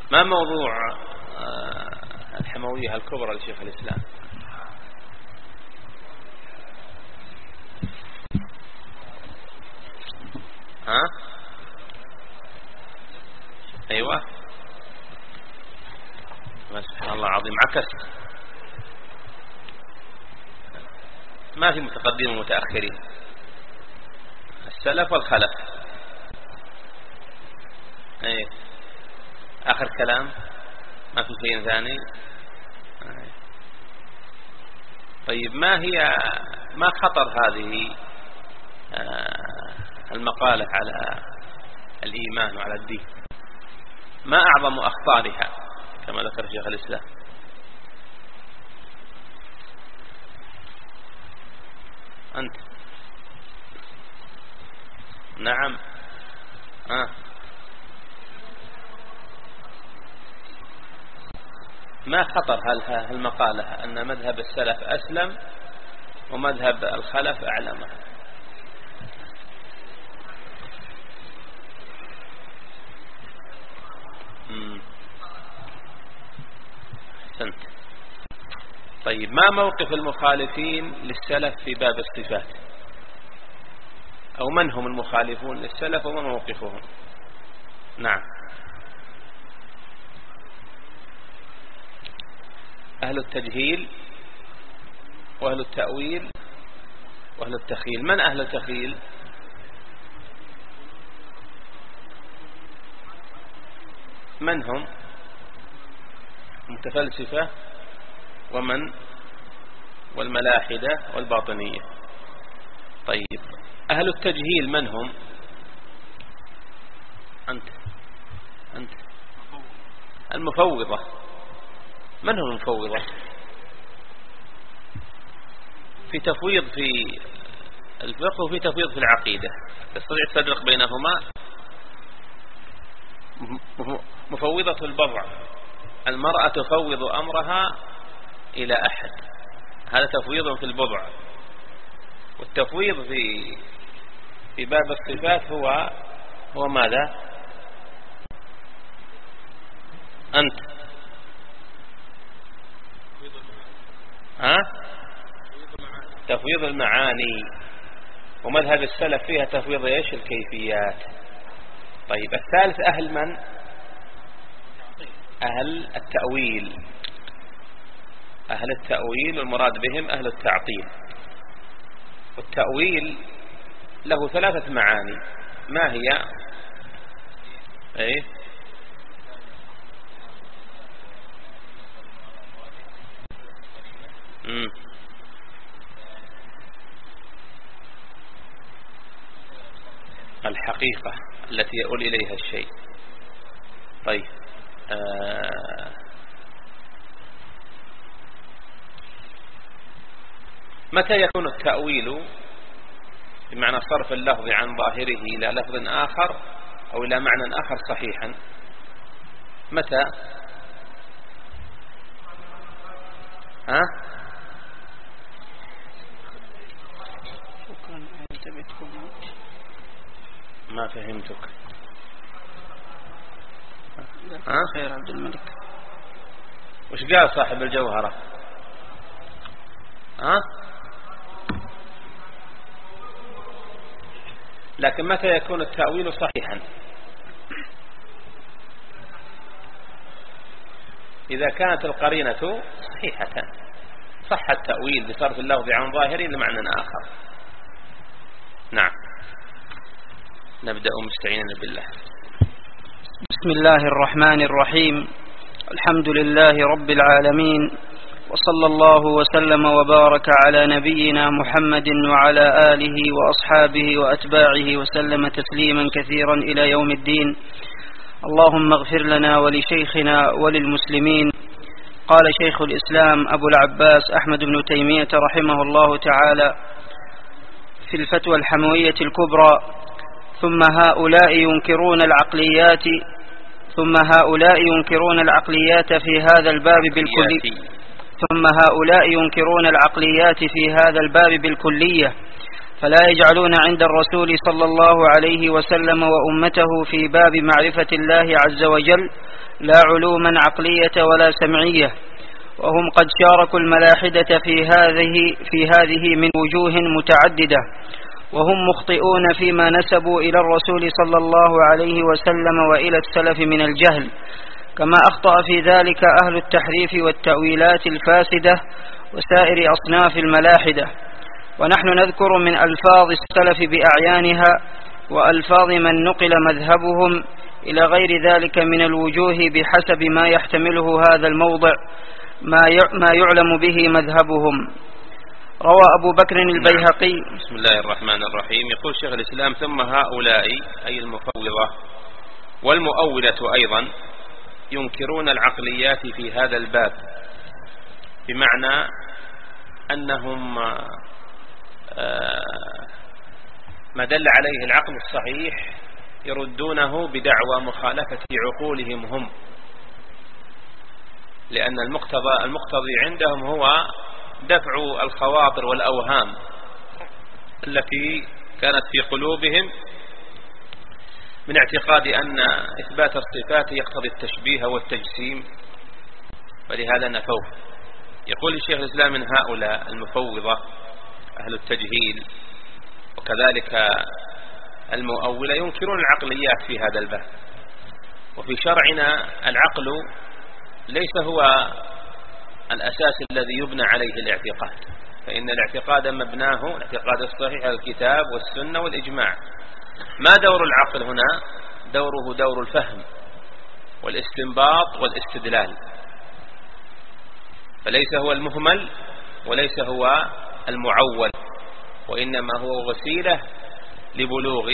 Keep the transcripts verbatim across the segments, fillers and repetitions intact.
ما موضوع الحموية الكبرى لشيخ الإسلام؟ ها؟ أيوة. سبحان الله العظيم، عكس. ما في متقدمين ومتأخرين، السلف والخلف. أي آخر كلام، ما في شيء ثاني. أي. طيب، ما هي ما خطر هذه المقالة على الإيمان وعلى الدين؟ ما أعظم أخطارها كما ذكر شيخ الإسلام؟ أنت. نعم. آه. ما خطر هالمقالة أن مذهب السلف أسلم ومذهب الخلف أعلم؟ أحسنت. طيب، ما موقف المخالفين للسلف في باب الصفات؟ أو من هم المخالفون للسلف وما موقفهم؟ نعم. أهل التجهيل وأهل التأويل وأهل التخيل. من أهل التخيل؟ من هم؟ متفلسفة ومن والملاحدة والباطنية. طيب، أهل التجهيل من هم؟ أنت أنت المفوضة. من هم المفوضة؟ في تفويض في الفقه وفي تفويض في العقيدة، تستطيع تفرق بينهما؟ مفوضة البضع، المرأة تفوض أمرها إلى أحد، هذا تفويض في البضع. والتفويض في في باب الصفات هو هو ماذا؟ أنت. ها؟ تفويض المعاني. ومذهب السلف فيها تفويض ايش؟ الكيفيات. طيب، الثالث أهل من؟ أهل التأويل. أهل التأويل والمراد بهم أهل التعطيل. والتأويل له ثلاثة معاني. ما هي؟ ايه؟ امم الحقيقة التي يؤول إليها الشيء. طيب، آه متى يكون التأويل بمعنى صرف اللفظ عن ظاهره إلى لفظ آخر أو إلى معنى آخر صحيحا؟ متى؟ ها؟ ما فهمتك. ها؟ خير عبد الملك، وش قال صاحب الجوهرة؟ ها؟ لكن متى يكون التأويل صحيحا؟ إذا كانت القرينة صحيحة صح التأويل بصرف اللفظ عن ظاهره لمعنى آخر. نعم. نبدأ مستعينا بالله. بسم الله الرحمن الرحيم. الحمد لله رب العالمين، وصلى الله وسلم وبارك على نبينا محمد وعلى آله وأصحابه وأتباعه وسلم تسليما كثيرا إلى يوم الدين. اللهم اغفر لنا ولشيخنا وللمسلمين. قال شيخ الإسلام أبو العباس أحمد بن تيمية رحمه الله تعالى في الفتوى الحموية الكبرى: ثم هؤلاء ينكرون العقليات ثم هؤلاء ينكرون العقليات في هذا الباب بالكلية ثم هؤلاء ينكرون العقليات في هذا الباب بالكلية، فلا يجعلون عند الرسول صلى الله عليه وسلم وأمته في باب معرفة الله عز وجل لا علوما عقلية ولا سمعية، وهم قد شاركوا الملاحدة في هذه في هذه من وجوه متعددة، وهم مخطئون فيما نسبوا إلى الرسول صلى الله عليه وسلم وإلى السلف من الجهل، كما أخطأ في ذلك أهل التحريف والتأويلات الفاسدة وسائر أصناف الملاحدة. ونحن نذكر من ألفاظ السلف بأعيانها وألفاظ من نقل مذهبهم إلى غير ذلك من الوجوه بحسب ما يحتمله هذا الموضع ما يعلم به مذهبهم. روى أبو بكر البيهقي. بسم الله الرحمن الرحيم. يقول شيخ الإسلام: ثم هؤلاء أي المفوضة والمؤولة أيضا ينكرون العقليات في هذا الباب، بمعنى أنهم ما دل عليه العقل الصحيح يردونه بدعوى مخالفة عقولهم هم، لأن المقتضى المقتضي عندهم هو دفع الخواطر والأوهام التي كانت في قلوبهم من اعتقاد أن إثبات الصفات يقتضي التشبيه والتجسيم، ولهذا نفوه. يقول الشيخ الإسلام: من هؤلاء المفوضة أهل التجهيل وكذلك المؤولة ينكرون العقليات في هذا الباب. وفي شرعنا العقل ليس هو الأساس الذي يبنى عليه الاعتقاد، فإن الاعتقاد مبناه الاعتقاد الصحيح الكتاب والسنة والإجماع. ما دور العقل هنا؟ دوره دور الفهم والاستنباط والاستدلال، فليس هو المهمل وليس هو المعول، وإنما هو وسيلة لبلوغ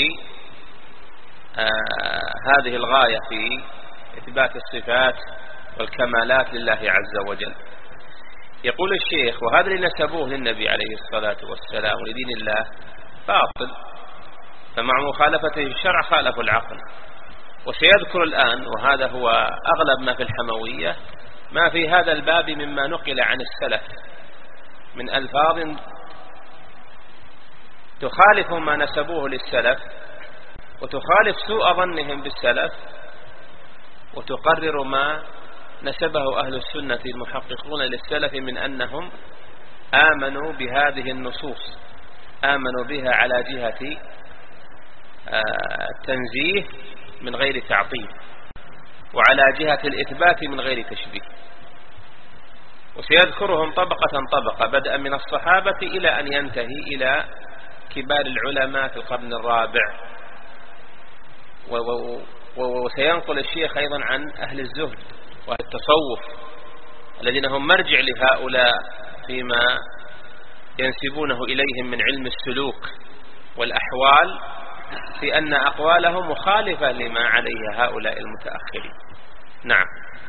آه هذه الغاية في إثبات الصفات والكمالات لله عز وجل. يقول الشيخ: وهذا اللي نسبوه للنبي عليه الصلاة والسلام ولدين الله باطل، فمع مخالفته الشرع خالفوا العقل. وسيذكر الآن، وهذا هو أغلب ما في الحموية، ما في هذا الباب مما نقل عن السلف من ألفاظ تخالف ما نسبوه للسلف وتخالف سوء ظنهم بالسلف وتقرر ما نسبه أهل السنة المحققون للسلف من أنهم آمنوا بهذه النصوص، آمنوا بها على جهة التنزيه من غير تعطيل، وعلى جهة الإثبات من غير تشبيه. وسيذكرهم طبقة طبقة، بدءا من الصحابة إلى أن ينتهي إلى كبار العلماء في القرن الرابع. وسينقل الشيخ أيضا عن أهل الزهد وأهل التصوف الذين هم مرجع لهؤلاء فيما ينسبونه إليهم من علم السلوك والأحوال، في أن أقوالهم مخالفة لما عليه هؤلاء المتأخرين. نعم.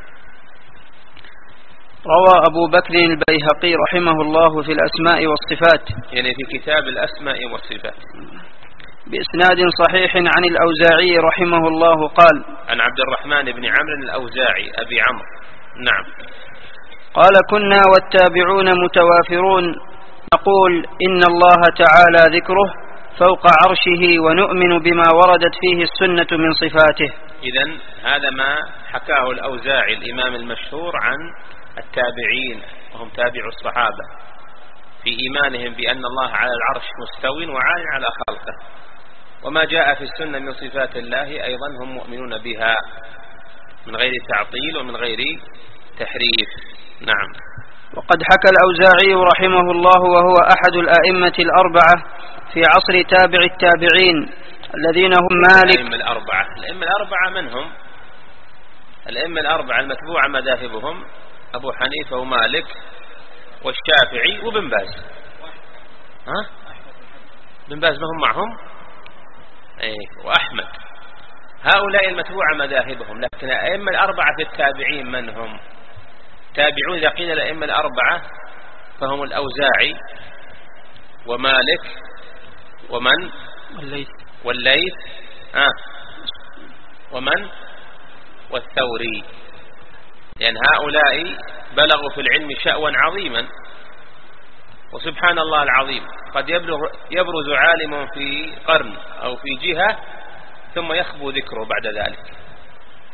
روى أبو بكر البيهقي رحمه الله في الأسماء والصفات، يعني في كتاب الأسماء والصفات، بإسناد صحيح عن الأوزاعي رحمه الله قال: عن عبد الرحمن بن عمرو الأوزاعي أبي عمرو. نعم. قال: كنا والتابعون متوافرون نقول إن الله تعالى ذكره فوق عرشه ونؤمن بما وردت فيه السنة من صفاته. إذن هذا ما حكاه الأوزاعي الإمام المشهور عن التابعين وهم تابع الصحابة في إيمانهم بأن الله على العرش مستوٍ وعال على خلقه، وما جاء في السنة من صفات الله أيضا هم مؤمنون بها من غير تعطيل ومن غير تحريف. نعم. وقد حكى الأوزاعي رحمه الله وهو أحد الأئمة الأربعة في عصر تابع التابعين الذين هم مالك. الأئمة الأربعة الأئمة الأربعة من هم؟ الأئمة الأربعة المتبوعة مذاهبهم أبو حنيفة ومالك والشافعي وابن باز. ها؟ ابن باز ما هم معهم؟ ايه، وأحمد. هؤلاء المتبوعة مذاهبهم، لكن الأئمة الأربعة في التابعين من هم؟ تابعون إذا قيل الأئمة الأربعة فهم الأوزاعي ومالك ومن؟ والليث والليث آه. ومن؟ والثوري. لأن يعني هؤلاء بلغوا في العلم شأوا عظيما، وسبحان الله العظيم قد يبرز عالم في قرن أو في جهة ثم يخبو ذكره بعد ذلك.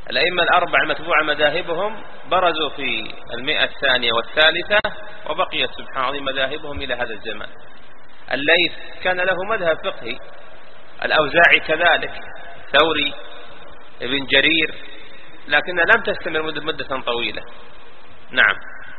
الأئمة الأربعة المتبوعة مذاهبهم برزوا في المئة الثانية والثالثة، وبقيت سبحان الله مذاهبهم إلى هذا الزمان. الليث كان له مذهب فقهي، الأوزاعي كذلك، ثوري، ابن جرير، لكنها لم تستمر مدة طويلة. نعم.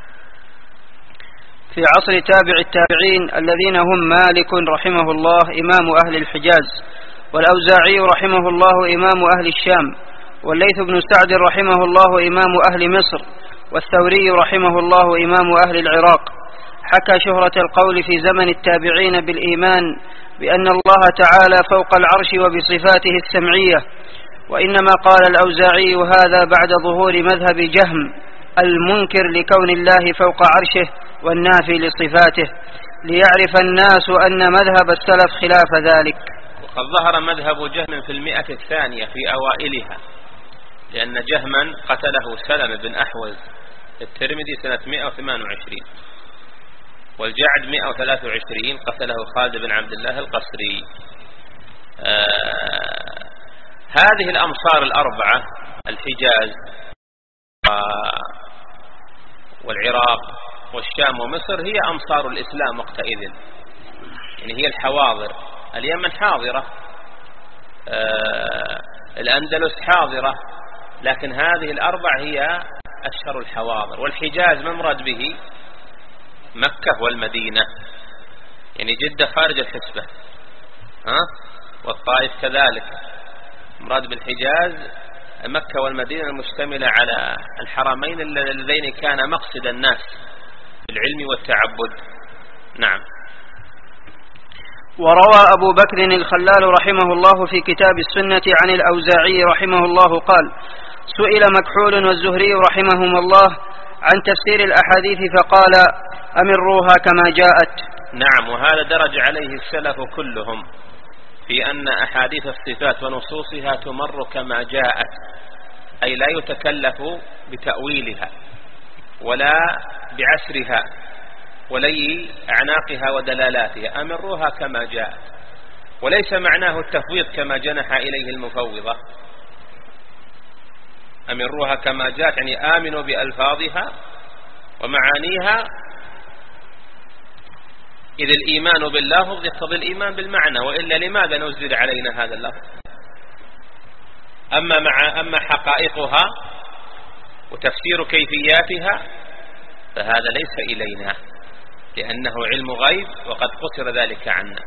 في عصر تابع التابعين الذين هم مالك رحمه الله إمام أهل الحجاز، والأوزاعي رحمه الله إمام أهل الشام، والليث بن سعد رحمه الله إمام أهل مصر، والثوري رحمه الله إمام أهل العراق. حكى شهرة القول في زمن التابعين بالإيمان بأن الله تعالى فوق العرش وبصفاته السمعية، وإنما قال الأوزاعي هذا بعد ظهور مذهب جهم المنكر لكون الله فوق عرشه والنافي لصفاته، ليعرف الناس أن مذهب السلف خلاف ذلك. وقد ظهر مذهب جهم في المئة الثانية في أوائلها، لأن جهما قتله سلم بن أحوز الترمذي سنة مئة وثمانية وعشرين، والجعد مئة وثلاثة وعشرين قتله خالد بن عبد الله القسري. آه هذه الأمصار الأربعة، الحجاز والعراق والشام ومصر، هي أمصار الإسلام وقتئذ، يعني هي الحواضر. اليمن حاضرة، آه الأندلس حاضرة، لكن هذه الأربع هي أشهر الحواضر. والحجاز ما مراد به؟ مكة والمدينة، يعني جدة خارج الحسبة، ها؟ والطائف كذلك. مراد بالحجاز مكة والمدينة المشتملة على الحرمين اللذين كان مقصد الناس بالعلم والتعبد. نعم. وروى أبو بكر الخلال رحمه الله في كتاب السنة عن الأوزاعي رحمه الله قال: سئل مكحول والزهري رحمهم الله عن تفسير الأحاديث فقال: أمروها كما جاءت. نعم. وهذا درج عليه السلف كلهم في أن أحاديث الصفات ونصوصها تمر كما جاءت، أي لا يتكلف بتأويلها ولا بعسرها ولي أعناقها ودلالاتها، أمروها كما جاءت. وليس معناه التفويض كما جنح إليه المفوضة، أمروها كما جاءت يعني آمنوا بألفاظها ومعانيها، إذ الإيمان باللفظ يقتضي الإيمان بالمعنى، وإلا لماذا نزل علينا هذا اللفظ؟ أما, مع أما حقائقها وتفسير كيفياتها فهذا ليس إلينا، لأنه علم غيب وقد قصر ذلك عنا.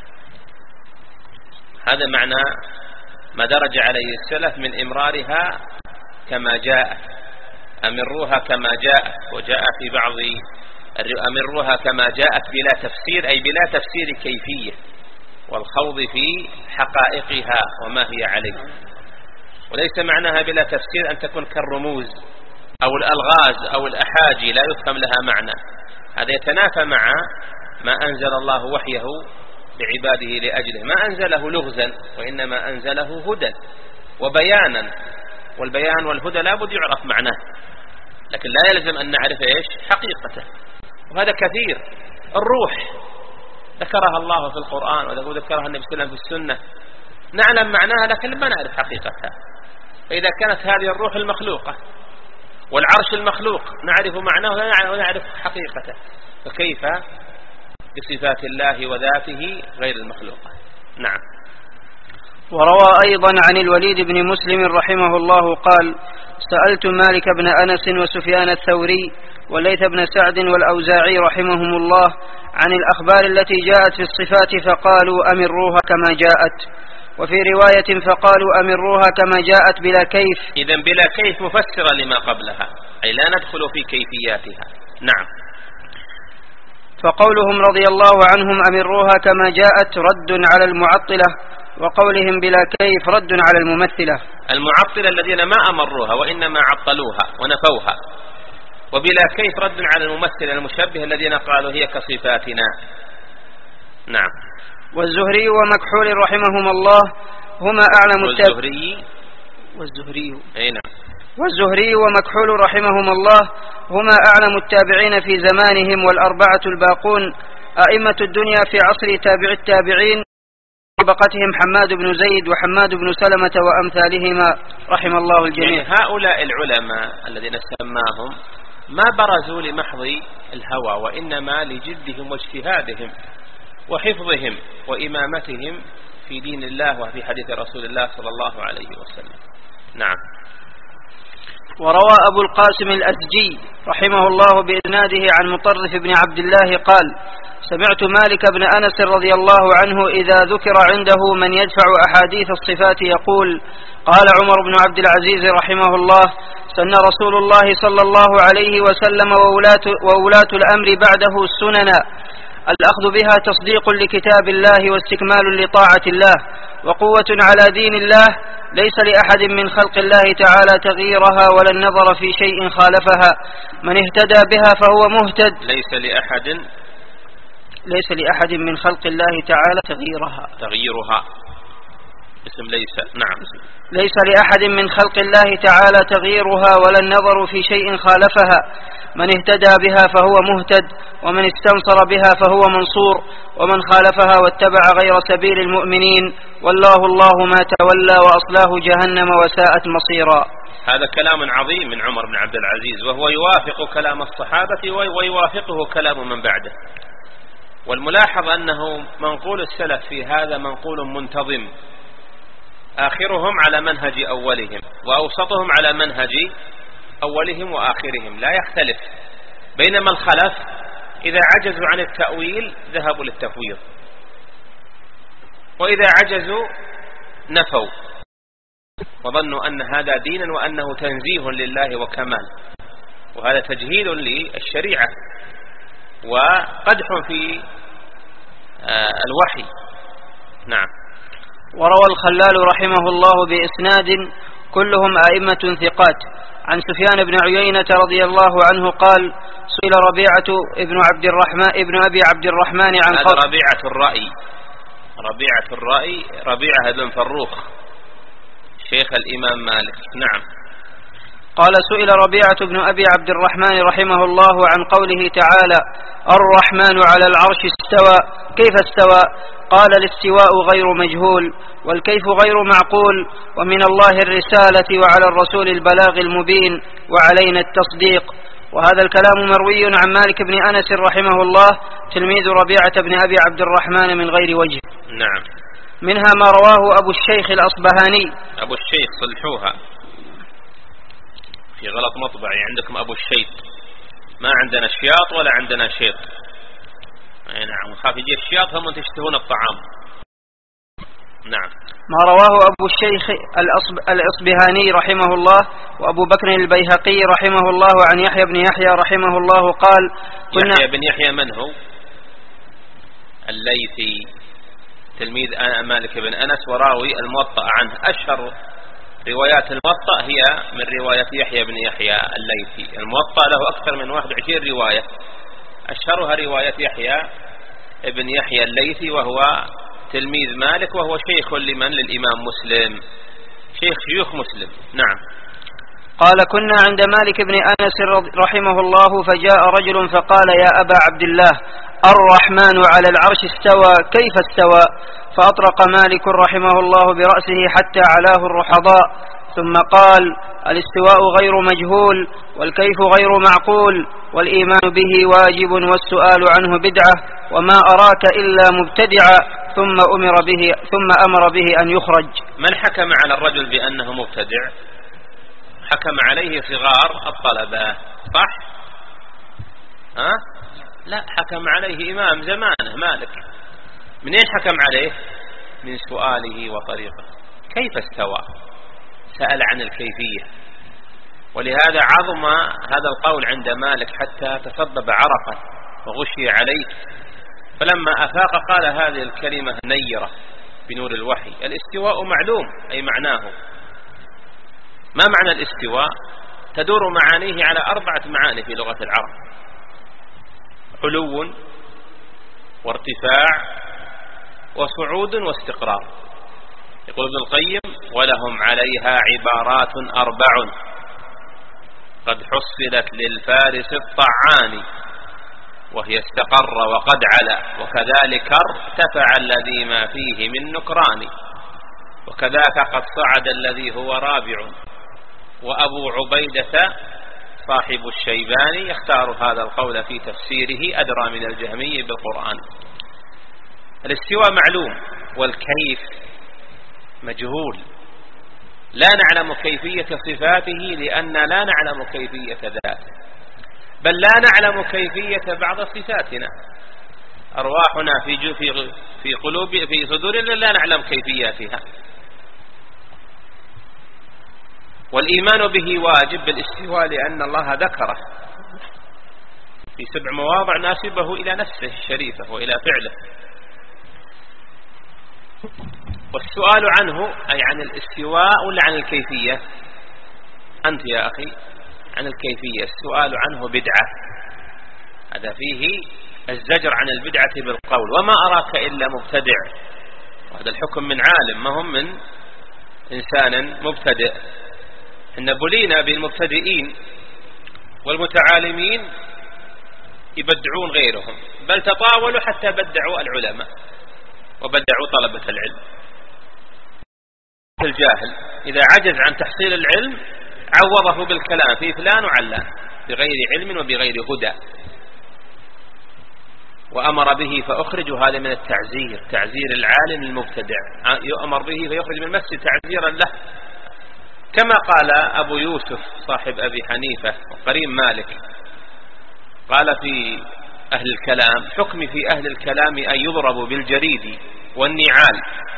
هذا معنى ما درج عليه السلف من إمرارها كما جاءت، أمروها كما جاءت. وجاء في بعض أمروها كما جاءت بلا تفسير، أي بلا تفسير كيفية والخوض في حقائقها وما هي عليه. وليس معناها بلا تفسير أن تكون كالرموز أو الألغاز أو الأحاجي لا يفهم لها معنى، هذا يتنافى مع ما أنزل الله وحيه لعباده لأجله. ما أنزله لغزا، وإنما أنزله هدى وبيانا، والبيان والهدى لا بد يعرف معناه، لكن لا يلزم أن نعرف إيش حقيقته. وهذا كثير. الروح ذكرها الله في القرآن وذكرها النبي صلى الله عليه وسلم في السنة، نعلم معناها لكن ما نعرف حقيقتها. فإذا كانت هذه الروح المخلوقة والعرش المخلوق نعرف معناه ونعرف حقيقته، فكيف بصفات الله وذاته غير المخلوقة؟ نعم. وروى أيضا عن الوليد بن مسلم رحمه الله قال: سألت مالك بن أنس وسفيان الثوري وليث بن سعد والأوزاعي رحمهم الله عن الأخبار التي جاءت في الصفات فقالوا أمروها كما جاءت، وفي رواية فقالوا أمروها كما جاءت بلا كيف. إذن بلا كيف مفسرة لما قبلها، أي لا ندخل في كيفياتها. نعم. فقولهم رضي الله عنهم أمروها كما جاءت رد على المعطلة، وقولهم بلا كيف رد على الممثلة. المعطلة الذين ما أمروها وإنما عطلوها ونفوها، وبلا كيف رد على الممثلة المشبه الذين قالوا هي كصفاتنا. نعم. والزهري ومكحول رحمهم الله هما أعلم والزهري والزهري أي نعم. والزهري ومكحول رحمهم الله هما أعلم التابعين في زمانهم، والأربعة الباقون أئمة الدنيا في عصر تابع التابعين مسابقتهم حماد بن زيد وحماد بن سلمة وأمثالهما رحم الله الجميع. يعني هؤلاء العلماء الذين سماهم ما برزوا لمحض الهوى، وإنما لجدهم واجتهادهم وحفظهم وإمامتهم في دين الله وفي حديث رسول الله صلى الله عليه وسلم. نعم. وروى أبو القاسم الأزجي رحمه الله بإسناده عن مطرف بن عبد الله قال: سمعت مالك بن أنس رضي الله عنه إذا ذكر عنده من يدفع أحاديث الصفات يقول: قال عمر بن عبد العزيز رحمه الله: سن رسول الله صلى الله عليه وسلم وولاة, وولاة الأمر بعده السنن، الأخذ بها تصديق لكتاب الله واستكمال لطاعة الله وقوة على دين الله، ليس لأحد من خلق الله تعالى تغييرها ولا النظر في شيء خالفها، من اهتدى بها فهو مهتد. ليس لأحد ليس لأحد من خلق الله تعالى تغييرها تغييرها اسم ليس. نعم. ليس لأحد من خلق الله تعالى تغييرها ولا النظر في شيء خالفها، من اهتدى بها فهو مهتد، ومن استنصر بها فهو منصور، ومن خالفها واتبع غير سبيل المؤمنين والله الله ما تولى وأصلاه جهنم وساءت مصيرا. هذا كلام عظيم من عمر بن عبد العزيز، وهو يوافق كلام الصحابة ويوافقه كلام من بعده. والملاحظ أنه منقول السلف في هذا منقول منتظم، آخرهم على منهج أولهم وأوسطهم على منهج أولهم وآخرهم، لا يختلف. بينما الخلف إذا عجزوا عن التأويل ذهبوا للتفويض، وإذا عجزوا نفوا وظنوا أن هذا دينا وأنه تنزيه لله وكمال، وهذا تجهيل للشريعة وقدح في الوحي. نعم. وروى الخلال رحمه الله بإسناد كلهم أئمة ثقات عن سفيان بن عيينة رضي الله عنه قال: سئل ربيعة ابن عبد الرحمن ابن أبي عبد الرحمن عن هذا ربيعة الرأي ربيعة الرأي ربيعة بن فروخ شيخ الإمام مالك. نعم. قال: سئل ربيعة بن أبي عبد الرحمن رحمه الله عن قوله تعالى: الرحمن على العرش استوى، كيف استوى؟ قال: الاستواء غير مجهول، والكيف غير معقول، ومن الله الرسالة وعلى الرسول البلاغ المبين وعلينا التصديق. وهذا الكلام مروي عن مالك بن أنس رحمه الله تلميذ ربيعة بن أبي عبد الرحمن من غير وجه. نعم. منها ما رواه أبو الشيخ الأصبهاني. أبو الشيخ صلحوها، في غلط مطبعي، عندكم أبو الشيط، ما عندنا شياط ولا عندنا شيط. أي نعم، خاف يجي الشياط هم تشتهون الطعام. نعم. ما رواه أبو الشيخ الأصبهاني رحمه الله وأبو بكر البيهقي رحمه الله عن يحيى بن يحيى رحمه الله قال: كنا يحيى بن يحيى من هو؟ الليثي تلميذ مالك بن أنس وراوي الموطأ عنه. أشهر روايات الموطأ هي من رواية يحيى بن يحيى الليثي. الموطأ له أكثر من واحد وعشرين رواية، أشهرها رواية يحيى بن يحيى الليثي، وهو تلميذ مالك، وهو شيخ لمن؟ للإمام مسلم، شيخ شيوخ مسلم. نعم. قال: كنا عند مالك بن أنس رحمه الله فجاء رجل فقال: يا أبا عبد الله، الرحمن على العرش استوى، كيف استوى؟ فأطرق مالك رحمه الله برأسه حتى علاه الرحضاء، ثم قال: الاستواء غير مجهول، والكيف غير معقول، والإيمان به واجب، والسؤال عنه بدعة، وما أراك إلا مبتدعا، ثم أمر به ثم أمر به أن يخرج. من حكم على الرجل بأنه مبتدع؟ حكم عليه صغار الطلبة، صح؟ ها؟ لا، حكم عليه إمام زمانه مالك. منين حكم عليه؟ من سؤاله وطريقه. كيف استوى؟ سأل عن الكيفية، ولهذا عظم هذا القول عند مالك حتى تصبب عرقا وغشي عليه، فلما أفاق قال هذه الكلمة نيرة بنور الوحي: الاستواء معلوم، أي معناه. ما معنى الاستواء؟ تدور معانيه على أربعة معاني في لغة العرب: علو، وارتفاع، وصعود، واستقرار. يقول ابن القيم: ولهم عليها عبارات أربع قد حصلت للفارس الطعان، وهي استقر وقد علا، وكذلك ارتفع الذي ما فيه من نكران، وكذاك قد صعد الذي هو رابع. وأبو عبيدة صاحب الشيباني يختار هذا القول في تفسيره أدرى من الجهمي بالقرآن. الاستواء معلوم والكيف مجهول، لا نعلم كيفية صفاته لأن لا نعلم كيفية ذاته، بل لا نعلم كيفية بعض صفاتنا. أرواحنا في في في قلوب في صدورنا لا نعلم كيفياتها. والإيمان به واجب بالاستواء لأن الله ذكره في سبع مواضع ناسبه إلى نفسه الشريفة وإلى فعله. والسؤال عنه أي عن الاستواء ولا عن الكيفية؟ أنت يا أخي عن الكيفية. السؤال عنه بدعة، هذا فيه الزجر عن البدعة بالقول. وما أراك إلا مبتدع، وهذا الحكم من عالم ما هم من إنسان مبتدئ. إن بلينا بالمبتدئين والمتعالمين يبدعون غيرهم، بل تطاولوا حتى بدعوا العلماء وبدعوا طلبة العلم. الجاهل إذا عجز عن تحصيل العلم عوضه بالكلام في فلان وعلان بغير علم وبغير هدى، وأمر به فأخرج. هذا من التعزير، تعزير العالم المبتدع، يؤمر به فيخرج من المسجد تعزيرا له. كما قال أبو يوسف صاحب أبي حنيفة وقريب مالك، قال في أهل الكلام: حكمي في أهل الكلام أن يضربوا بالجريد والنعال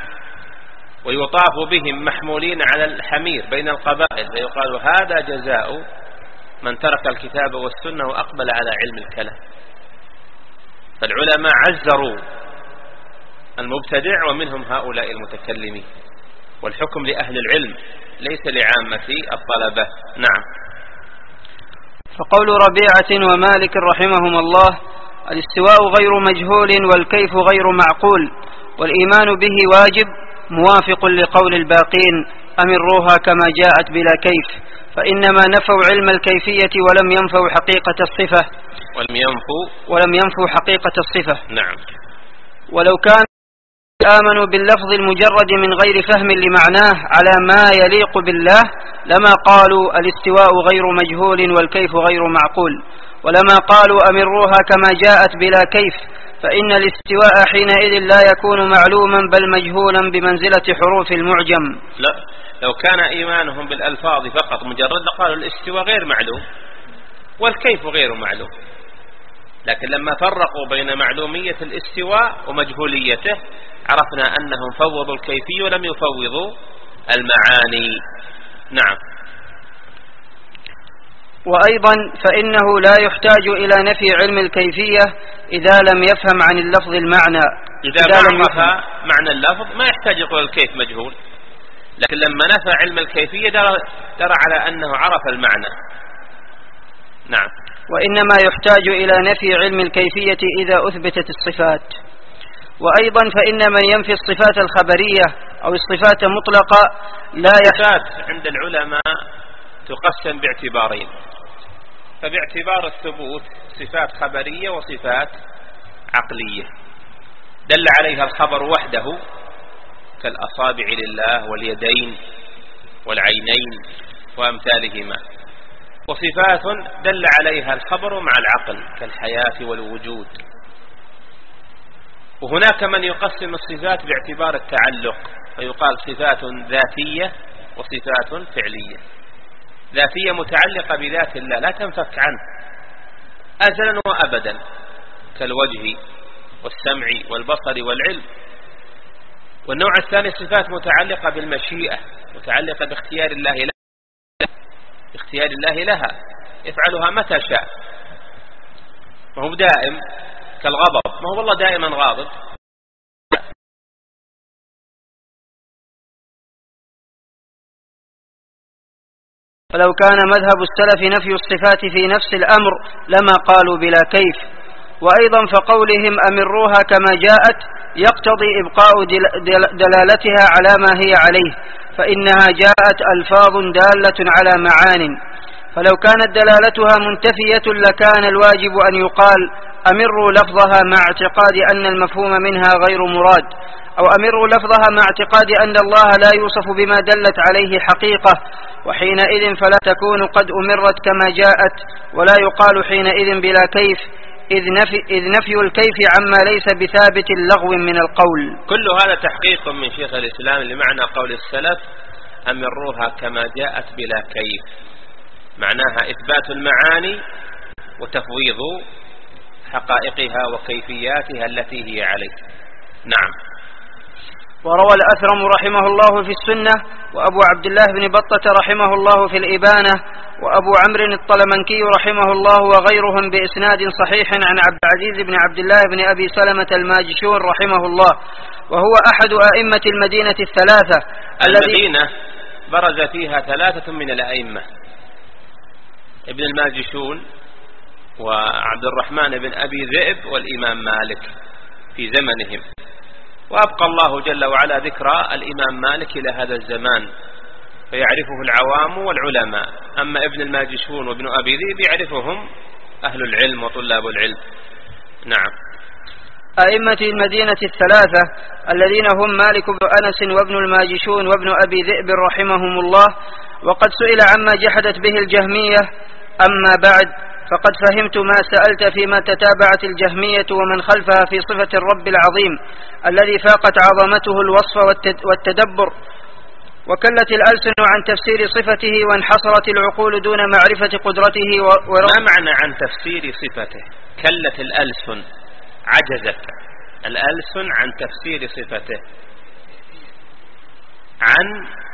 ويطاف بهم محمولين على الحمير بين القبائل، فيقال هذا جزاء من ترك الكتاب والسنة وأقبل على علم الكلام. فالعلماء عزروا المبتدع ومنهم هؤلاء المتكلمين، والحكم لأهل العلم ليس لعامة الطلبة. نعم. فقول ربيعة ومالك رحمهم الله: الاستواء غير مجهول والكيف غير معقول، والإيمان به واجب، موافق لقول الباقين: أمروها كما جاءت بلا كيف، فإنما نفوا علم الكيفية ولم ينفوا حقيقة الصفة ولم ينفوا ولم ينفوا حقيقة الصفة. نعم. ولو كان آمنوا باللفظ المجرد من غير فهم لمعناه على ما يليق بالله لما قالوا الاستواء غير مجهول والكيف غير معقول، ولما قالوا أمروها كما جاءت بلا كيف، فإن الاستواء حينئذ لا يكون معلوما بل مجهولا بمنزلة حروف المعجم. لا، لو كان إيمانهم بالألفاظ فقط مجرد لقالوا الاستواء غير معلوم والكيف غير معلوم، لكن لما فرقوا بين معلومية الاستواء ومجهوليته عرفنا أنهم فوضوا الكيفية ولم يفوضوا المعاني. نعم. وأيضا فإنه لا يحتاج إلى نفي علم الكيفية إذا لم يفهم عن اللفظ المعنى. إذا, إذا ما عرف معنى اللفظ ما يحتاج يقول الكيف مجهول، لكن لما نفى علم الكيفية درى على أنه عرف المعنى. نعم. وإنما يحتاج إلى نفي علم الكيفية إذا أثبتت الصفات. وأيضا فإن من ينفي الصفات الخبرية أو الصفات مطلقة لا يحتاج عند العلماء تقسم باعتبارين، فباعتبار الثبوت صفات خبرية وصفات عقلية دل عليها الخبر وحده كالأصابع لله واليدين والعينين وأمثالهما، وصفات دل عليها الخبر مع العقل كالحياة والوجود. وهناك من يقسم الصفات باعتبار التعلق فيقال صفات ذاتية وصفات فعلية. ذاتية متعلقة بذات الله لا تنفك عنه أزلا وأبدا كالوجه والسمع والبصر والعلم. والنوع الثاني صفات متعلقة بالمشيئة، متعلقة باختيار الله لها، باختيار الله لها يفعلها متى شاء، وهو دائم كالغضب، ما هو والله دائما غاضب. فلو كان مذهب السلف نفي الصفات في نفس الأمر لما قالوا بلا كيف. وأيضا فقولهم أمروها كما جاءت يقتضي إبقاء دلالتها على ما هي عليه، فإنها جاءت ألفاظ دالة على معان، فلو كانت دلالتها منتفية لكان الواجب أن يقال أمروا لفظها مع اعتقاد أن المفهوم منها غير مراد، أو أمروا لفظها مع اعتقاد أن الله لا يوصف بما دلت عليه حقيقة، وحينئذ فلا تكون قد أمرت كما جاءت، ولا يقال حينئذ بلا كيف، إذ نفي, إذ نفي الكيف عما ليس بثابت لغو من القول. كل هذا تحقيق من شيخ الإسلام لمعنى قول السلف أمروها كما جاءت بلا كيف، معناها إثبات المعاني وتفويض حقائقها وكيفياتها التي هي عليه. نعم. وروى الأثرم رحمه الله في السنة، وأبو عبد الله بن بطة رحمه الله في الإبانة، وأبو عمرو الطلمنكي رحمه الله وغيرهم بإسناد صحيح عن عبد العزيز بن عبد الله بن أبي سلمة الماجشون رحمه الله، وهو أحد أئمة المدينة الثلاثة. المدينة برز فيها ثلاثة من الأئمة، ابن الماجشون وعبد الرحمن بن أبي ذئب والإمام مالك في زمنهم، وأبقى الله جل وعلا ذكرى الإمام مالك إلى هذا الزمان فيعرفه العوام والعلماء، أما ابن الماجشون وابن أبي ذئب يعرفهم أهل العلم وطلاب العلم. نعم. أئمة المدينة الثلاثة الذين هم مالك بن أنس وابن الماجشون وابن أبي ذئب رحمهم الله. وقد سئل عما جحدت به الجهمية، أما بعد فقد فهمت ما سألت فيما تتابعت الجهمية ومن خلفها في صفة الرب العظيم الذي فاقت عظمته الوصف والتدبر، وكلت الألسن عن تفسير صفته، وانحصرت العقول دون معرفة قدرته. ما معنى عن تفسير صفته؟ كلت الألسن، عجزت الألسن عن تفسير صفته، عن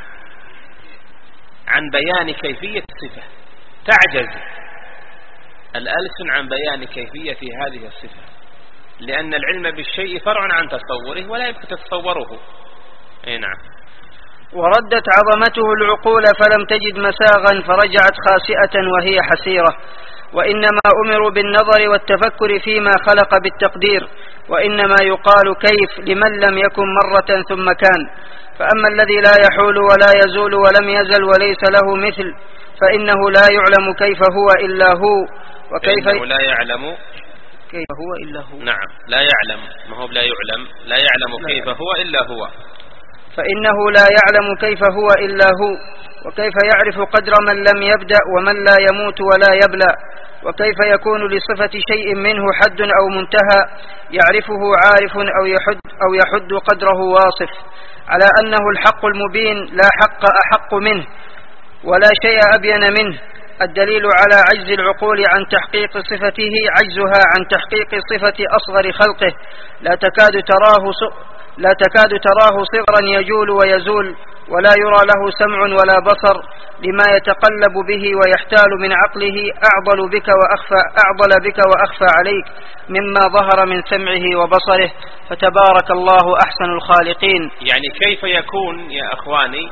عن بيان كيفية الصفة، تعجز الألسن عن بيان كيفية هذه الصفة، لأن العلم بالشيء فرع عن تصوره ولا يمكن تتصوره. أي نعم. وردت عظمته العقول فلم تجد مساغا فرجعت خاسئة وهي حسيرة، وإنما أمروا بالنظر والتفكر فيما خلق بالتقدير، وإنما يقال كيف لمن لم يكن مرة ثم كان. فأما الذي لا يحول ولا يزول ولم يزل وليس له مثل فإنه لا يعلم كيف هو إلا هو، وكيف إنه لا يعلم كيف هو إلا هو. نعم، لا يعلم، ما هو لا يعلم، لا يعلم لا كيف هو إلا هو، فإنه لا يعلم كيف هو إلا هو، وكيف يعرف قدر من لم يبدأ ومن لا يموت ولا يبلى، وكيف يكون لصفة شيء منه حد أو منتهى يعرفه عارف أو يحد, أو يحد قدره واصف، على أنه الحق المبين لا حق أحق منه ولا شيء أبين منه. الدليل على عجز العقول عن تحقيق صفته عجزها عن تحقيق صفة أصغر خلقه، لا تكاد تراه لا تكاد تراه صغرا يجول ويزول، ولا يرى له سمع ولا بصر، لما يتقلب به ويحتال من عقله أعضل بك وأخفى أعضل بك وأخفى عليك مما ظهر من سمعه وبصره، فتبارك الله أحسن الخالقين. يعني كيف يكون يا أخواني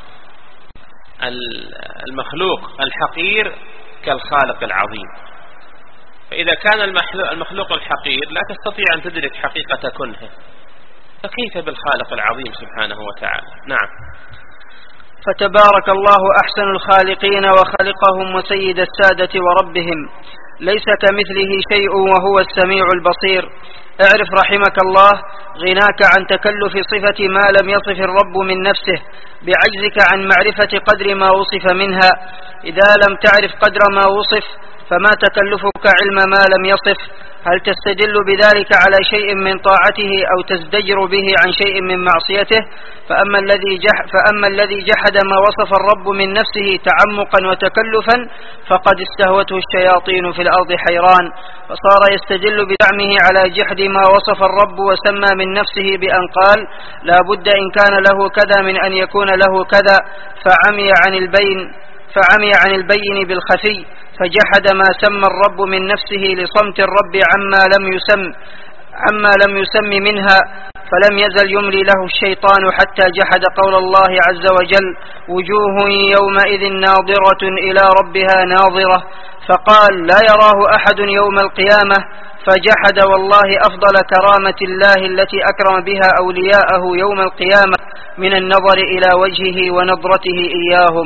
المخلوق الحقير كالخالق العظيم؟ فإذا كان المخلوق الحقير لا تستطيع أن تدرك حقيقة كنه، فكيف بالخالق العظيم سبحانه وتعالى؟ نعم. فتبارك الله أحسن الخالقين وخلقهم وسيد السادة وربهم، ليس كمثله شيء وهو السميع البصير. اعرف رحمك الله غناك عن تكلف صفة ما لم يصف الرب من نفسه بعجزك عن معرفة قدر ما وصف منها. إذا لم تعرف قدر ما وصف فما تكلفك علم ما لم يصف؟ هل تستدل بذلك على شيء من طاعته أو تزدجر به عن شيء من معصيته؟ فأما الذي جح فأما الذي جحد ما وصف الرب من نفسه تعمقا وتكلفا فقد استهوته الشياطين في الأرض حيران، فصار يستدل بزعمه على جحد ما وصف الرب وسمى من نفسه بأن قال لا بد إن كان له كذا من أن يكون له كذا، فعمي عن البين فعمي عن البين بالخفي، فجحد ما سمى الرب من نفسه لصمت الرب عما لم يسم عما لم يسم منها، فلم يزل يملي له الشيطان حتى جحد قول الله عز وجل وجوه يومئذ ناظرة إلى ربها ناظرة، فقال لا يراه أحد يوم القيامة، فجحد والله أفضل كرامة الله التي أكرم بها أولياءه يوم القيامة من النظر إلى وجهه ونظرته إياهم.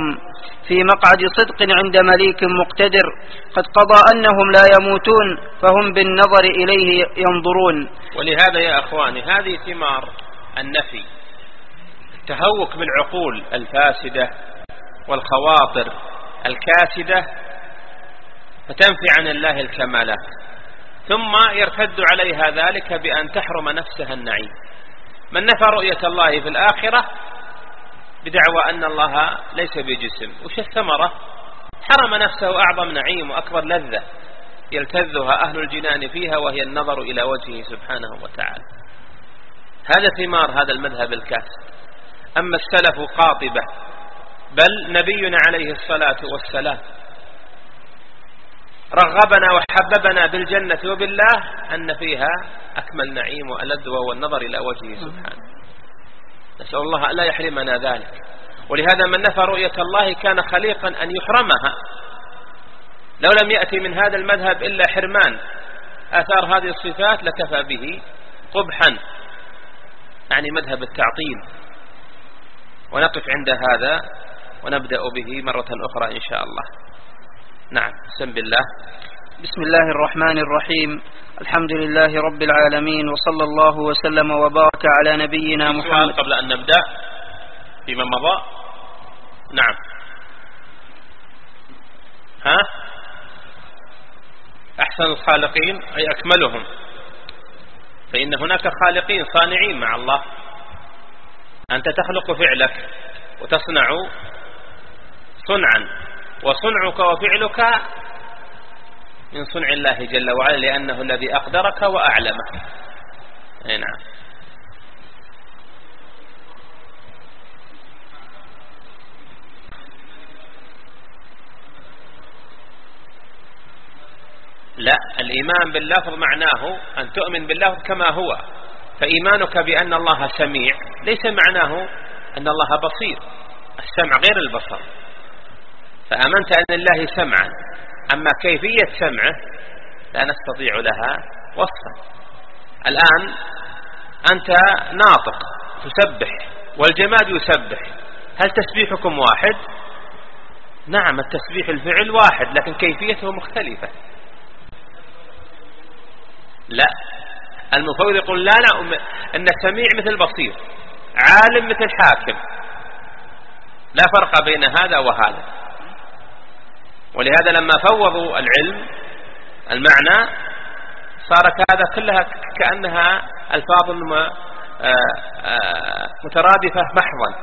في مقعد صدق عند مليك مقتدر قد قضى أنهم لا يموتون فهم بالنظر إليه ينظرون. ولهذا يا أخواني هذه ثمار النفي، التهوك بالعقول الفاسدة والخواطر الكاسدة فتنفي عن الله الكمالات، ثم يرتد عليها ذلك بأن تحرم نفسها النعيم. من نفى رؤية الله في الآخرة بدعوى أن الله ليس بجسم، وش الثمرة؟ حرم نفسه أعظم نعيم وأكبر لذة يلتذها أهل الجنان فيها، وهي النظر إلى وجهه سبحانه وتعالى. هذا ثمار هذا المذهب الكاسد. أما السلف قاطبة، بل نبينا عليه الصلاة والسلام رغبنا وحببنا بالجنة وبالله أن فيها أكمل نعيم وألذ، وهو النظر إلى وجهه سبحانه. نسأل الله ألا يحرمنا ذلك. ولهذا من نفى رؤية الله كان خليقا أن يحرمها. لو لم يأتي من هذا المذهب إلا حرمان آثار هذه الصفات لكفى به قبحا، يعني مذهب التعطيل. ونقف عند هذا ونبدأ به مرة أخرى إن شاء الله. نعم. بسم الله. بسم الله الرحمن الرحيم. الحمد لله رب العالمين، وصلى الله وسلم وبارك على نبينا محمد. قبل أن نبدأ فيما مضى. نعم. ها أحسن الخالقين أي أكملهم، فإن هناك خالقين صانعين مع الله. أنت تخلق فعلك وتصنع صنعا، وصنعك وفعلك من صنع الله جل وعلا، لأنه الذي أقدرك وأعلمك. نعم. لا، الإيمان باللفظ معناه أن تؤمن بالله كما هو، فإيمانك بأن الله سميع ليس معناه أن الله بصير. السمع غير البصر، فأمنت أن الله سمعا، أما كيفية سمعه لا نستطيع لها وصفا. الآن أنت ناطق تسبح والجماد يسبح، هل تسبيحكم واحد؟ نعم، التسبيح الفعل واحد، لكن كيفيته مختلفة. لا، المفوض يقول لا لا أن السميع مثل بصير، عالم مثل حاكم، لا فرق بين هذا وهذا. ولهذا لما فوضوا العلم المعنى صارت هذا كلها كأنها ألفاظ مترادفة محضا،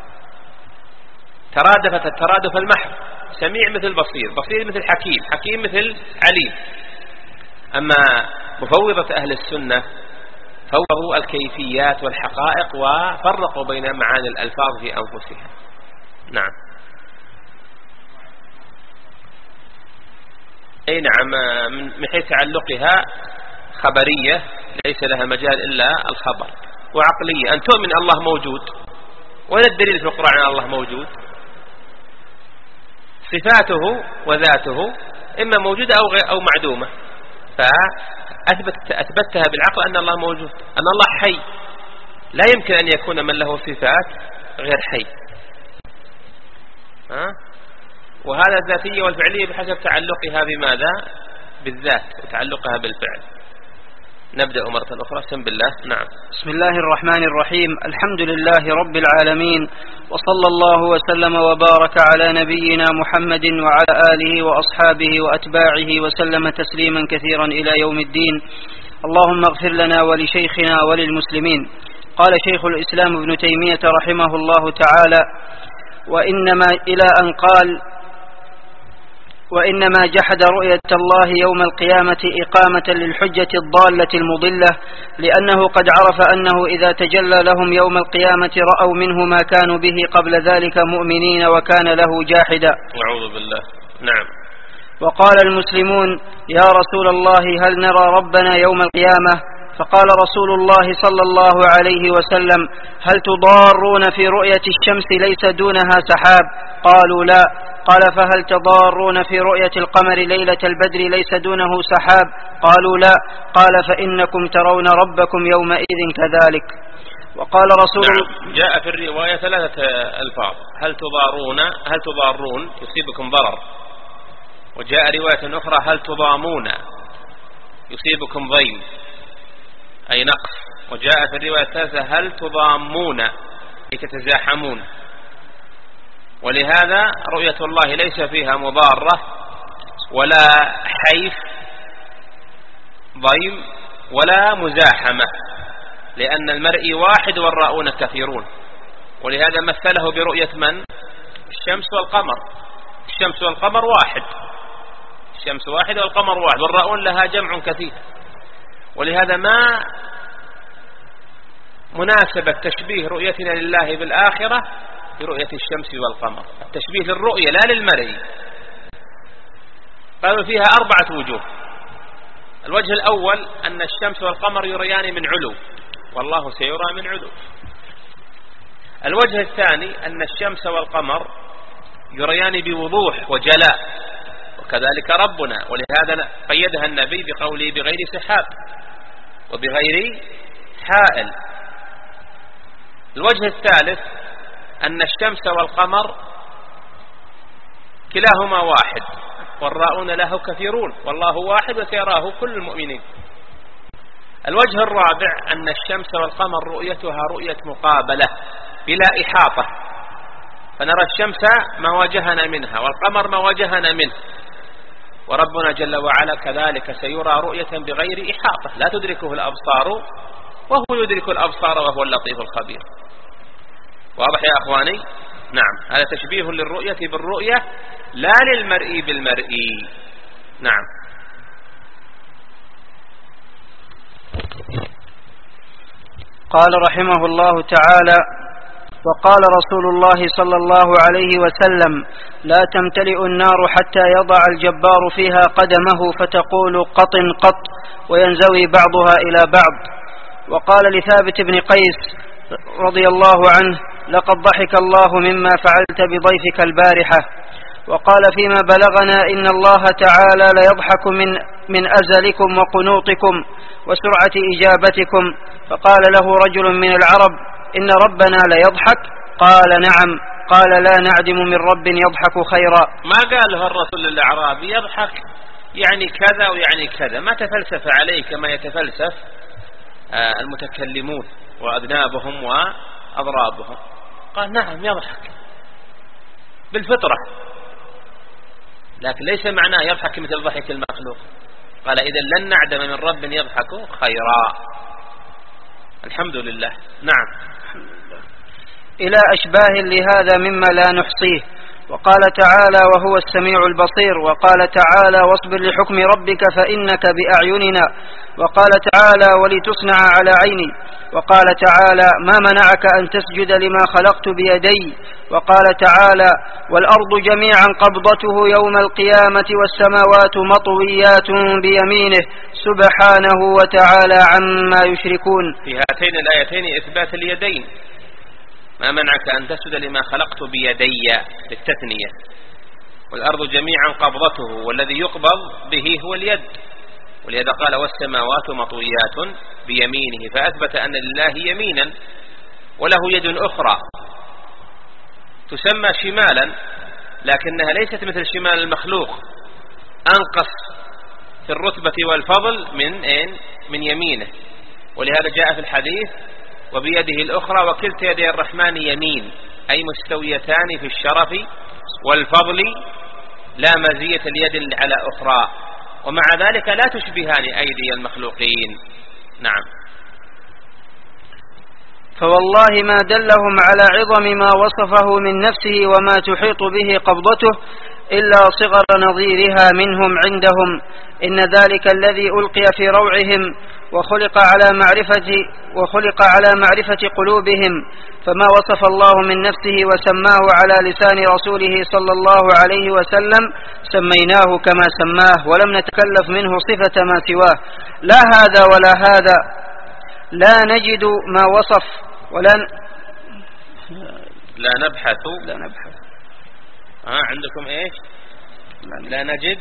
ترادفت الترادف المحض. سميع مثل بصير، بصير مثل حكيم، حكيم مثل عليم. أما مفوضة أهل السنة فوضوا الكيفيات والحقائق وفرقوا بين معاني الألفاظ في أنفسها. نعم. أي نعم، من حيث تعلقها خبرية ليس لها مجال إلا الخبر، وعقلية أن تؤمن الله موجود. ولا الدليل في القرآن أن الله موجود؟ صفاته وذاته إما موجودة أو غير أو معدومة، فأثبت أثبتها بالعقل أن الله موجود، أن الله حي، لا يمكن أن يكون من له صفات غير حي. ها؟ وهذا الذاتية والفعلية بحسب تعلقها بماذا؟ بالذات، وتعلقها بالفعل. نبدأ مرة أخرى. بسم الله. نعم. بسم الله الرحمن الرحيم. الحمد لله رب العالمين، وصلى الله وسلم وبارك على نبينا محمد وعلى آله وأصحابه وأتباعه وسلم تسليما كثيرا إلى يوم الدين. اللهم اغفر لنا ولشيخنا وللمسلمين. قال شيخ الإسلام ابن تيمية رحمه الله تعالى: وإنما إلى أن قال: وإنما جحد رؤية الله يوم القيامة إقامة للحجة الضالة المضلة، لأنه قد عرف أنه إذا تجلى لهم يوم القيامة رأوا منه ما كانوا به قبل ذلك مؤمنين، وكان له جاحدا. أعوذ بالله. نعم. وقال المسلمون: يا رسول الله هل نرى ربنا يوم القيامة؟ فقال رسول الله صلى الله عليه وسلم: هل تضارون في رؤية الشمس ليس دونها سحاب؟ قالوا لا. قال: فهل تضارون في رؤية القمر ليلة البدر ليس دونه سحاب؟ قالوا لا. قال: فإنكم ترون ربكم يومئذ كذلك. وقال رسول نعم. جاء في الرواية ثلاثة ألفاظ: هل تضارون هل تضارون يصيبكم ضرر، وجاء رواية أخرى: هل تضامون يصيبكم ضيم أي نقص، وجاء في الرواية الثالثة: هل تضامون أي تتزاحمون. ولهذا رؤية الله ليس فيها مضارة ولا حيف ضيم ولا مزاحمة، لأن المرئي واحد والراؤون كثيرون. ولهذا مثله برؤية من؟ الشمس والقمر. الشمس والقمر واحد، الشمس واحد والقمر واحد، والراؤون لها جمع كثير. ولهذا ما مناسبة تشبيه رؤيتنا لله بالآخرة برؤية الشمس والقمر، التشبيه للرؤية لا للمرئي. قالوا فيها أربعة وجوه. الوجه الأول أن الشمس والقمر يريان من علو، والله سيرى من علو. الوجه الثاني أن الشمس والقمر يريان بوضوح وجلاء، وكذلك ربنا، ولهذا قيدها النبي بقوله بغير سحاب وبغير حائل. الوجه الثالث أن الشمس والقمر كلاهما واحد والراؤون له كثيرون، والله واحد وسيراه كل المؤمنين. الوجه الرابع أن الشمس والقمر رؤيتها رؤية مقابلة بلا إحاطة، فنرى الشمس ما واجهنا منها والقمر ما واجهنا منه، وربنا جل وعلا كذلك سيرى رؤية بغير إحاطة لا تدركه الأبصار وهو يدرك الأبصار وهو اللطيف الخبير. واضح يا أخواني؟ نعم، هذا تشبيه للرؤية بالرؤية لا للمرئي بالمرئي. نعم. قال رحمه الله تعالى: وقال رسول الله صلى الله عليه وسلم: لا تمتلئ النار حتى يضع الجبار فيها قدمه فتقول قط قط وينزوي بعضها إلى بعض. وقال لثابت بن قيس رضي الله عنه: لقد ضحك الله مما فعلت بضيفك البارحة. وقال فيما بلغنا: إن الله تعالى ليضحك من, من أزلكم وقنوطكم وسرعة إجابتكم. فقال له رجل من العرب: إن ربنا ليضحك؟ قال: نعم. قال: لا نعدم من رب يضحك خيرا. ما قاله الرسول للأعرابي يضحك يعني كذا ويعني كذا، ما تفلسف عليه كما يتفلسف المتكلمون وأذنابهم وأضرابهم. قال: نعم يضحك بالفطرة، لكن ليس معناه يضحك مثل ضحك المخلوق. قال: إذا لن نعدم من رب يضحك خيرا. الحمد لله. نعم. إلى أشباه لهذا مما لا نحصيه. وقال تعالى: وهو السميع البصير. وقال تعالى: واصبر لحكم ربك فإنك بأعيننا. وقال تعالى: ولتصنع على عيني. وقال تعالى: ما منعك أن تسجد لما خلقت بيدي. وقال تعالى: والأرض جميعا قبضته يوم القيامة والسماوات مطويات بيمينه سبحانه وتعالى عما يشركون. في هاتين الآيتين إثبات اليدين: ما منعك أن تسجد لما خلقت بيدي بالتثنية، والأرض جميعا قبضته، والذي يقبض به هو اليد. ولهذا قال: والسماوات مطويات بيمينه، فأثبت أن لله يمينا وله يد أخرى تسمى شمالا، لكنها ليست مثل شمال المخلوق، أنقص في الرتبة والفضل من إن من يمينه. ولهذا جاء في الحديث: وبيده الأخرى وكلتا يدي الرحمن يمين، أي مستويتان في الشرف والفضل لا مزية اليد على أخرى، ومع ذلك لا تشبهان أيدي المخلوقين. نعم. فوالله ما دلهم على عظم ما وصفه من نفسه وما تحيط به قبضته إلا صغر نظيرها منهم عندهم. إن ذلك الذي ألقي في روعهم وخلق على معرفة وخلق على معرفة قلوبهم، فما وصف الله من نفسه وسماه على لسان رسوله صلى الله عليه وسلم سميناه كما سماه، ولم نتكلف منه صفة ما سواه. لا هذا ولا هذا، لا نجد ما وصف ولا ن... لا نبحث لا نبحث ها عندكم ايش؟ لا نجد.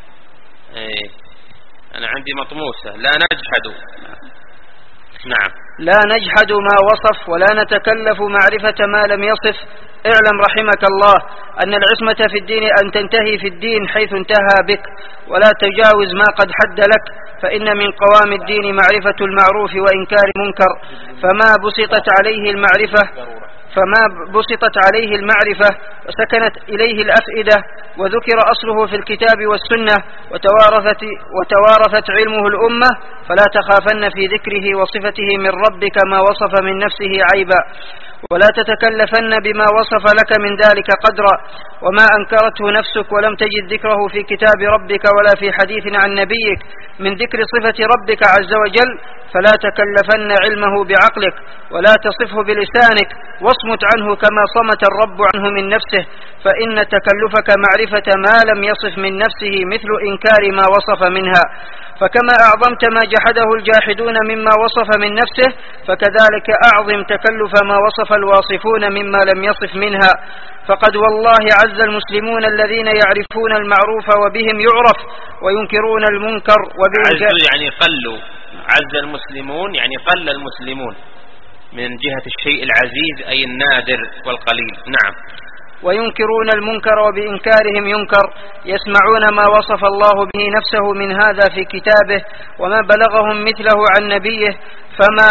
ايه، انا عندي مطموسة لا نجحد. نعم. لا نجحد ما وصف ولا نتكلف معرفة ما لم يصف. اعلم رحمك الله أن العصمة في الدين أن تنتهي في الدين حيث انتهى بك، ولا تجاوز ما قد حد لك، فإن من قوام الدين معرفة المعروف وإنكار منكر، فما بسطت عليه المعرفة فما بسطت عليه المعرفة وسكنت إليه الأفئدة وذكر أصله في الكتاب والسنة وتوارثت, وتوارثت علمه الأمة، فلا تخافن في ذكره وصفته من ربك ما وصف من نفسه عيبا، ولا تتكلفن بما وصف لك من ذلك قدرا، وما أنكرته نفسك ولم تجد ذكره في كتاب ربك ولا في حديث عن نبيك من ذكر صفة ربك عز وجل، فلا تكلفن علمه بعقلك ولا تصفه بلسانك، واصمت عنه كما صمت الرب عنه من نفسه، فإن تكلفك معرفة ما لم يصف من نفسه مثل إنكار ما وصف منها. فكما أعظمت ما جحده الجاحدون مما وصف من نفسه، فكذلك أعظم تكلف ما وصف الواصفون مما لم يصف منها. فقد والله عز المسلمون الذين يعرفون المعروف وبهم يعرف وينكرون المنكر وبإنكار. عز يعني قلوا، عز المسلمون يعني قل المسلمون من جهة الشيء العزيز أي النادر والقليل. نعم. وينكرون المنكر وبإنكارهم ينكر، يسمعون ما وصف الله به نفسه من هذا في كتابه وما بلغهم مثله عن نبيه، فما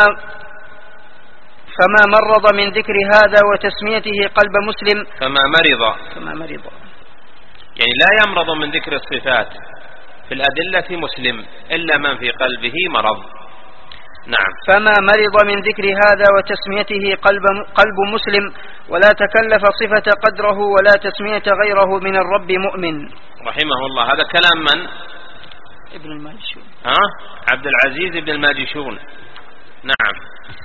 فما مرض من ذكر هذا وتسميته قلب مسلم فما مرض فما مرض يعني لا يمرض من ذكر الصفات في الأدلة مسلم إلا من في قلبه مرض. نعم. فما مرض من ذكر هذا وتسميته قلب, قلب مسلم، ولا تكلف صفة قدره ولا تسمية غيره من الرب مؤمن. رحمه الله. هذا كلام من؟ ابن الماجشون. ها؟ عبد العزيز ابن الماجشون. نعم.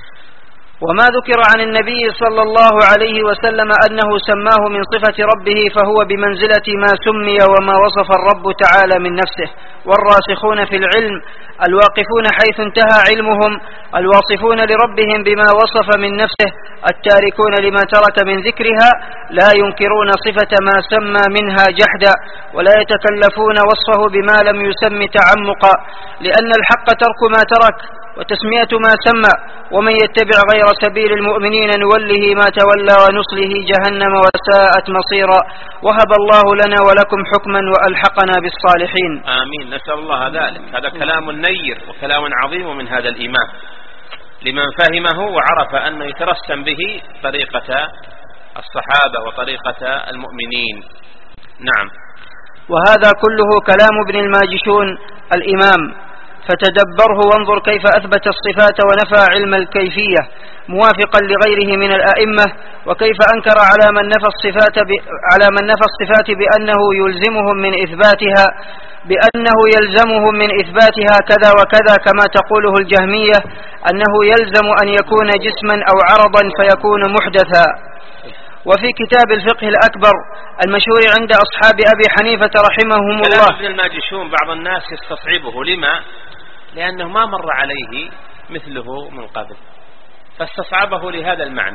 وما ذكر عن النبي صلى الله عليه وسلم أنه سماه من صفة ربه فهو بمنزلة ما سمي وما وصف الرب تعالى من نفسه. والراسخون في العلم الواقفون حيث انتهى علمهم الواصفون لربهم بما وصف من نفسه التاركون لما ترك من ذكرها لا ينكرون صفة ما سمى منها جحدا، ولا يتكلفون وصفه بما لم يسم تعمقا، لأن الحق ترك ما ترك وتسمية ما سمى، ومن يتبع غير سبيل المؤمنين نوله ما تولى ونصله جهنم وساءت مصيرا. وهب الله لنا ولكم حكما وألحقنا بالصالحين. آمين. نسأل الله ذلك. هذا كلام نير وكلام عظيم من هذا الإمام لمن فهمه وعرف أنه يترسم به طريقة الصحابة وطريقة المؤمنين. نعم. وهذا كله كلام ابن الماجشون الإمام، فتدبره وانظر كيف أثبت الصفات ونفى علم الكيفية موافقا لغيره من الأئمة، وكيف أنكر على من نفى الصفات على من نفى الصفات بأنه يلزمهم من إثباتها بأنه يلزمهم من إثباتها كذا وكذا، كما تقوله الجهمية أنه يلزم أن يكون جسما أو عرضا فيكون محدثا. وفي كتاب الفقه الأكبر المشهور عند أصحاب أبي حنيفة رحمهم الله. ابن الماجشون بعض الناس يستصعبه. لما؟ لأنه ما مر عليه مثله من قبل فاستصعبه لهذا المعنى،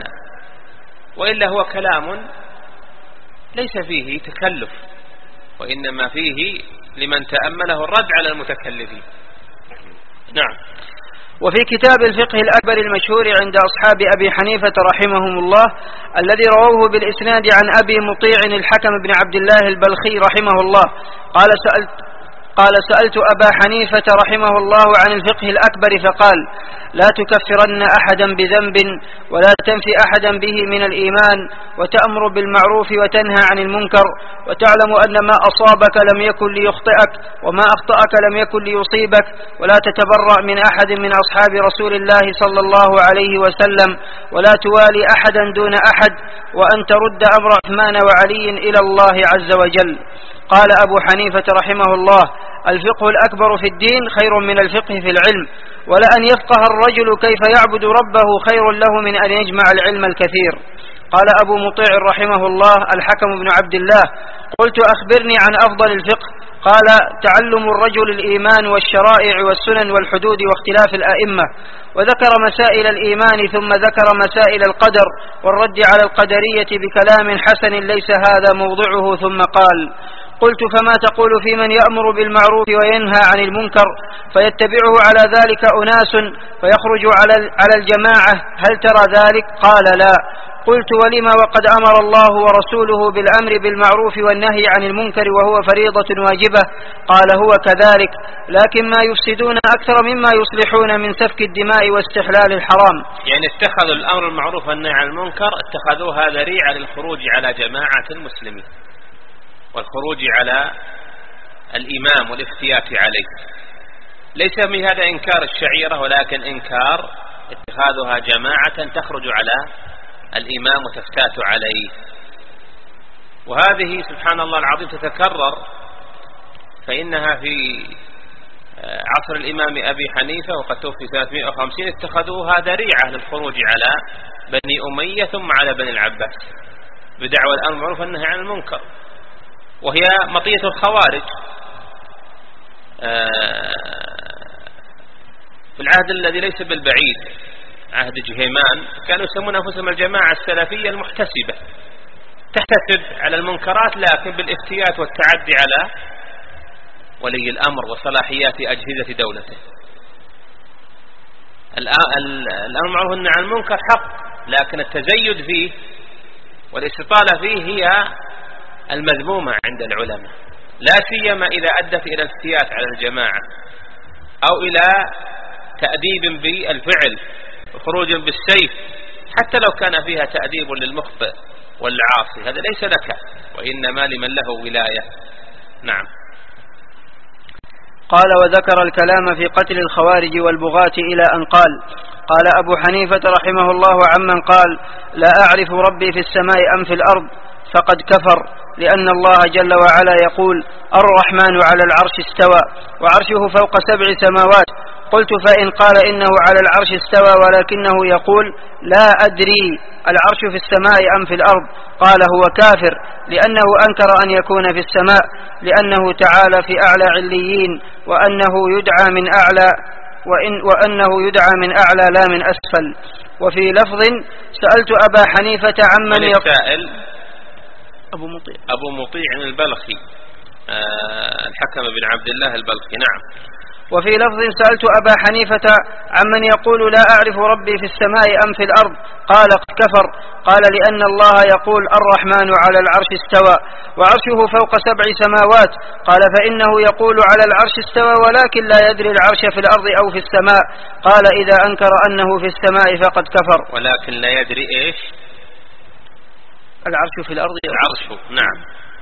وإلا هو كلام ليس فيه تكلف، وإنما فيه لمن تأمله الرد على المتكلفين. نعم. وفي كتاب الفقه الأكبر المشهور عند أصحاب أبي حنيفة رحمهم الله الذي رووه بالإسناد عن أبي مطيع الحكم بن عبد الله البلخي رحمه الله قال سألت قال سألت أبا حنيفة رحمه الله عن الفقه الأكبر فقال: لا تكفرن أحدا بذنب ولا تنفي أحدا به من الإيمان، وتأمر بالمعروف وتنهى عن المنكر، وتعلم أن ما أصابك لم يكن ليخطئك وما أخطأك لم يكن ليصيبك، ولا تتبرأ من أحد من أصحاب رسول الله صلى الله عليه وسلم، ولا توالي أحدا دون أحد، وأن ترد أمر عثمان وعلي إلى الله عز وجل. قال أبو حنيفة رحمه الله: الفقه الأكبر في الدين خير من الفقه في العلم، ولأن يفقه الرجل كيف يعبد ربه خير له من أن يجمع العلم الكثير. قال أبو مطيع رحمه الله الحكم بن عبد الله: قلت أخبرني عن أفضل الفقه. قال: تعلم الرجل الإيمان والشرائع والسنن والحدود واختلاف الأئمة، وذكر مسائل الإيمان ثم ذكر مسائل القدر والرد على القدرية بكلام حسن ليس هذا موضعه، ثم قال: قلت فما تقول في من يأمر بالمعروف وينهى عن المنكر فيتبعه على ذلك أناس فيخرج على الجماعة، هل ترى ذلك؟ قال لا. قلت ولما وقد أمر الله ورسوله بالأمر بالمعروف والنهي عن المنكر وهو فريضة واجبة؟ قال هو كذلك، لكن ما يفسدون أكثر مما يصلحون من سفك الدماء واستحلال الحرام. يعني اتخذوا الأمر بالمعروف والنهي عن المنكر اتخذوها ذريعة للخروج على جماعة المسلمين والخروج على الإمام والافتيات عليه. ليس من هذا إنكار الشعيرة، ولكن إنكار اتخاذها جماعة تخرج على الإمام وتفتات عليه. وهذه سبحان الله العظيم تتكرر، فإنها في عصر الإمام أبي حنيفة وقد توفي ثلاثمائة وخمسين اتخذوها ذريعة للخروج على بني أمية ثم على بني العباس بدعوى الأمر بالمعروف والنهي عن المنكر، وهي مطية الخوارج في العهد الذي ليس بالبعيد، عهد جهيمان، كانوا يسمون أنفسهم الجماعة السلفية المحتسبة، تحتسب على المنكرات لكن بالافتيات والتعدي على ولي الأمر وصلاحيات أجهزة دولته. الأمر بالمعروف والنهي عن المنكر حق، لكن التزيد فيه والاستطالة فيه هي المذمومة عند العلماء، لا سيما إذا أدت إلى الافتيات على الجماعة أو إلى تأديب بالفعل وخروج بالسيف، حتى لو كان فيها تأديب للمخطئ والعاصي، هذا ليس لك، وإنما لمن له ولاية. نعم. قال وذكر الكلام في قتل الخوارج والبغاة إلى أن قال: قال أبو حنيفة رحمه الله عمن قال: لا أعرف ربي في السماء أم في الأرض، فقد كفر، لأن الله جل وعلا يقول: الرحمن على العرش استوى وعرشه فوق سبع سماوات. قلت فإن قال إنه على العرش استوى ولكنه يقول لا أدري العرش في السماء أم في الأرض، قال هو كافر، لأنه أنكر أن يكون في السماء، لأنه تعالى في أعلى عليين، وأنه يدعى من أعلى وإن وأنه يدعى من أعلى لا من أسفل. وفي لفظ: سألت أبا حنيفة عمن يسأل أبو مطيع أبو مطيع البلخي آه الحكم بن عبد الله البلخي. نعم. وفي لفظ: سألت أبا حنيفة عمن يقول لا أعرف ربي في السماء أم في الأرض، قال كفر، قال لأن الله يقول الرحمن على العرش استوى وعرشه فوق سبع سماوات، قال فإنه يقول على العرش استوى ولكن لا يدري العرش في الأرض أو في السماء، قال إذا أنكر أنه في السماء فقد كفر. ولكن لا يدري إيش؟ العرش في الأرض، العرش. نعم.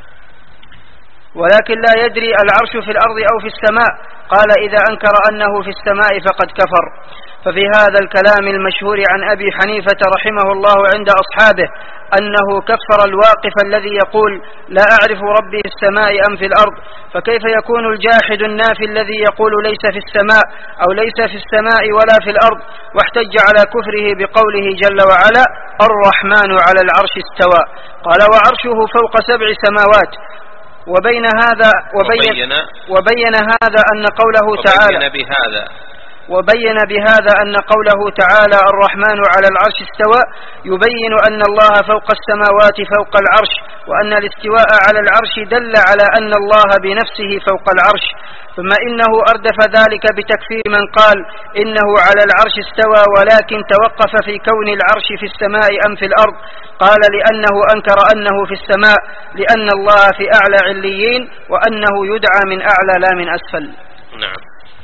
ولكن لا يدري العرش في الأرض أو في السماء، قال إذا أنكر أنه في السماء فقد كفر. ففي هذا الكلام المشهور عن أبي حنيفة رحمه الله عند أصحابه أنه كفر الواقف الذي يقول لا أعرف ربي في السماء أم في الأرض، فكيف يكون الجاحد النافي الذي يقول ليس في السماء أو ليس في السماء ولا في الأرض، واحتج على كفره بقوله جل وعلا الرحمن على العرش استوى، قال وعرشه فوق سبع سماوات. وبين هذا وبين, وبين هذا أن قوله تعالى وبين بهذا وبين بهذا أن قوله تعالى الرحمن على العرش استوى يبين أن الله فوق السماوات فوق العرش، وأن الاستواء على العرش دل على أن الله بنفسه فوق العرش. ثم إنه أردف ذلك بتكفير من قال إنه على العرش استوى ولكن توقف في كون العرش في السماء أم في الأرض، قال لأنه أنكر أنه في السماء، لأن الله في أعلى عليين، وأنه يدعى من أعلى لا من أسفل. نعم.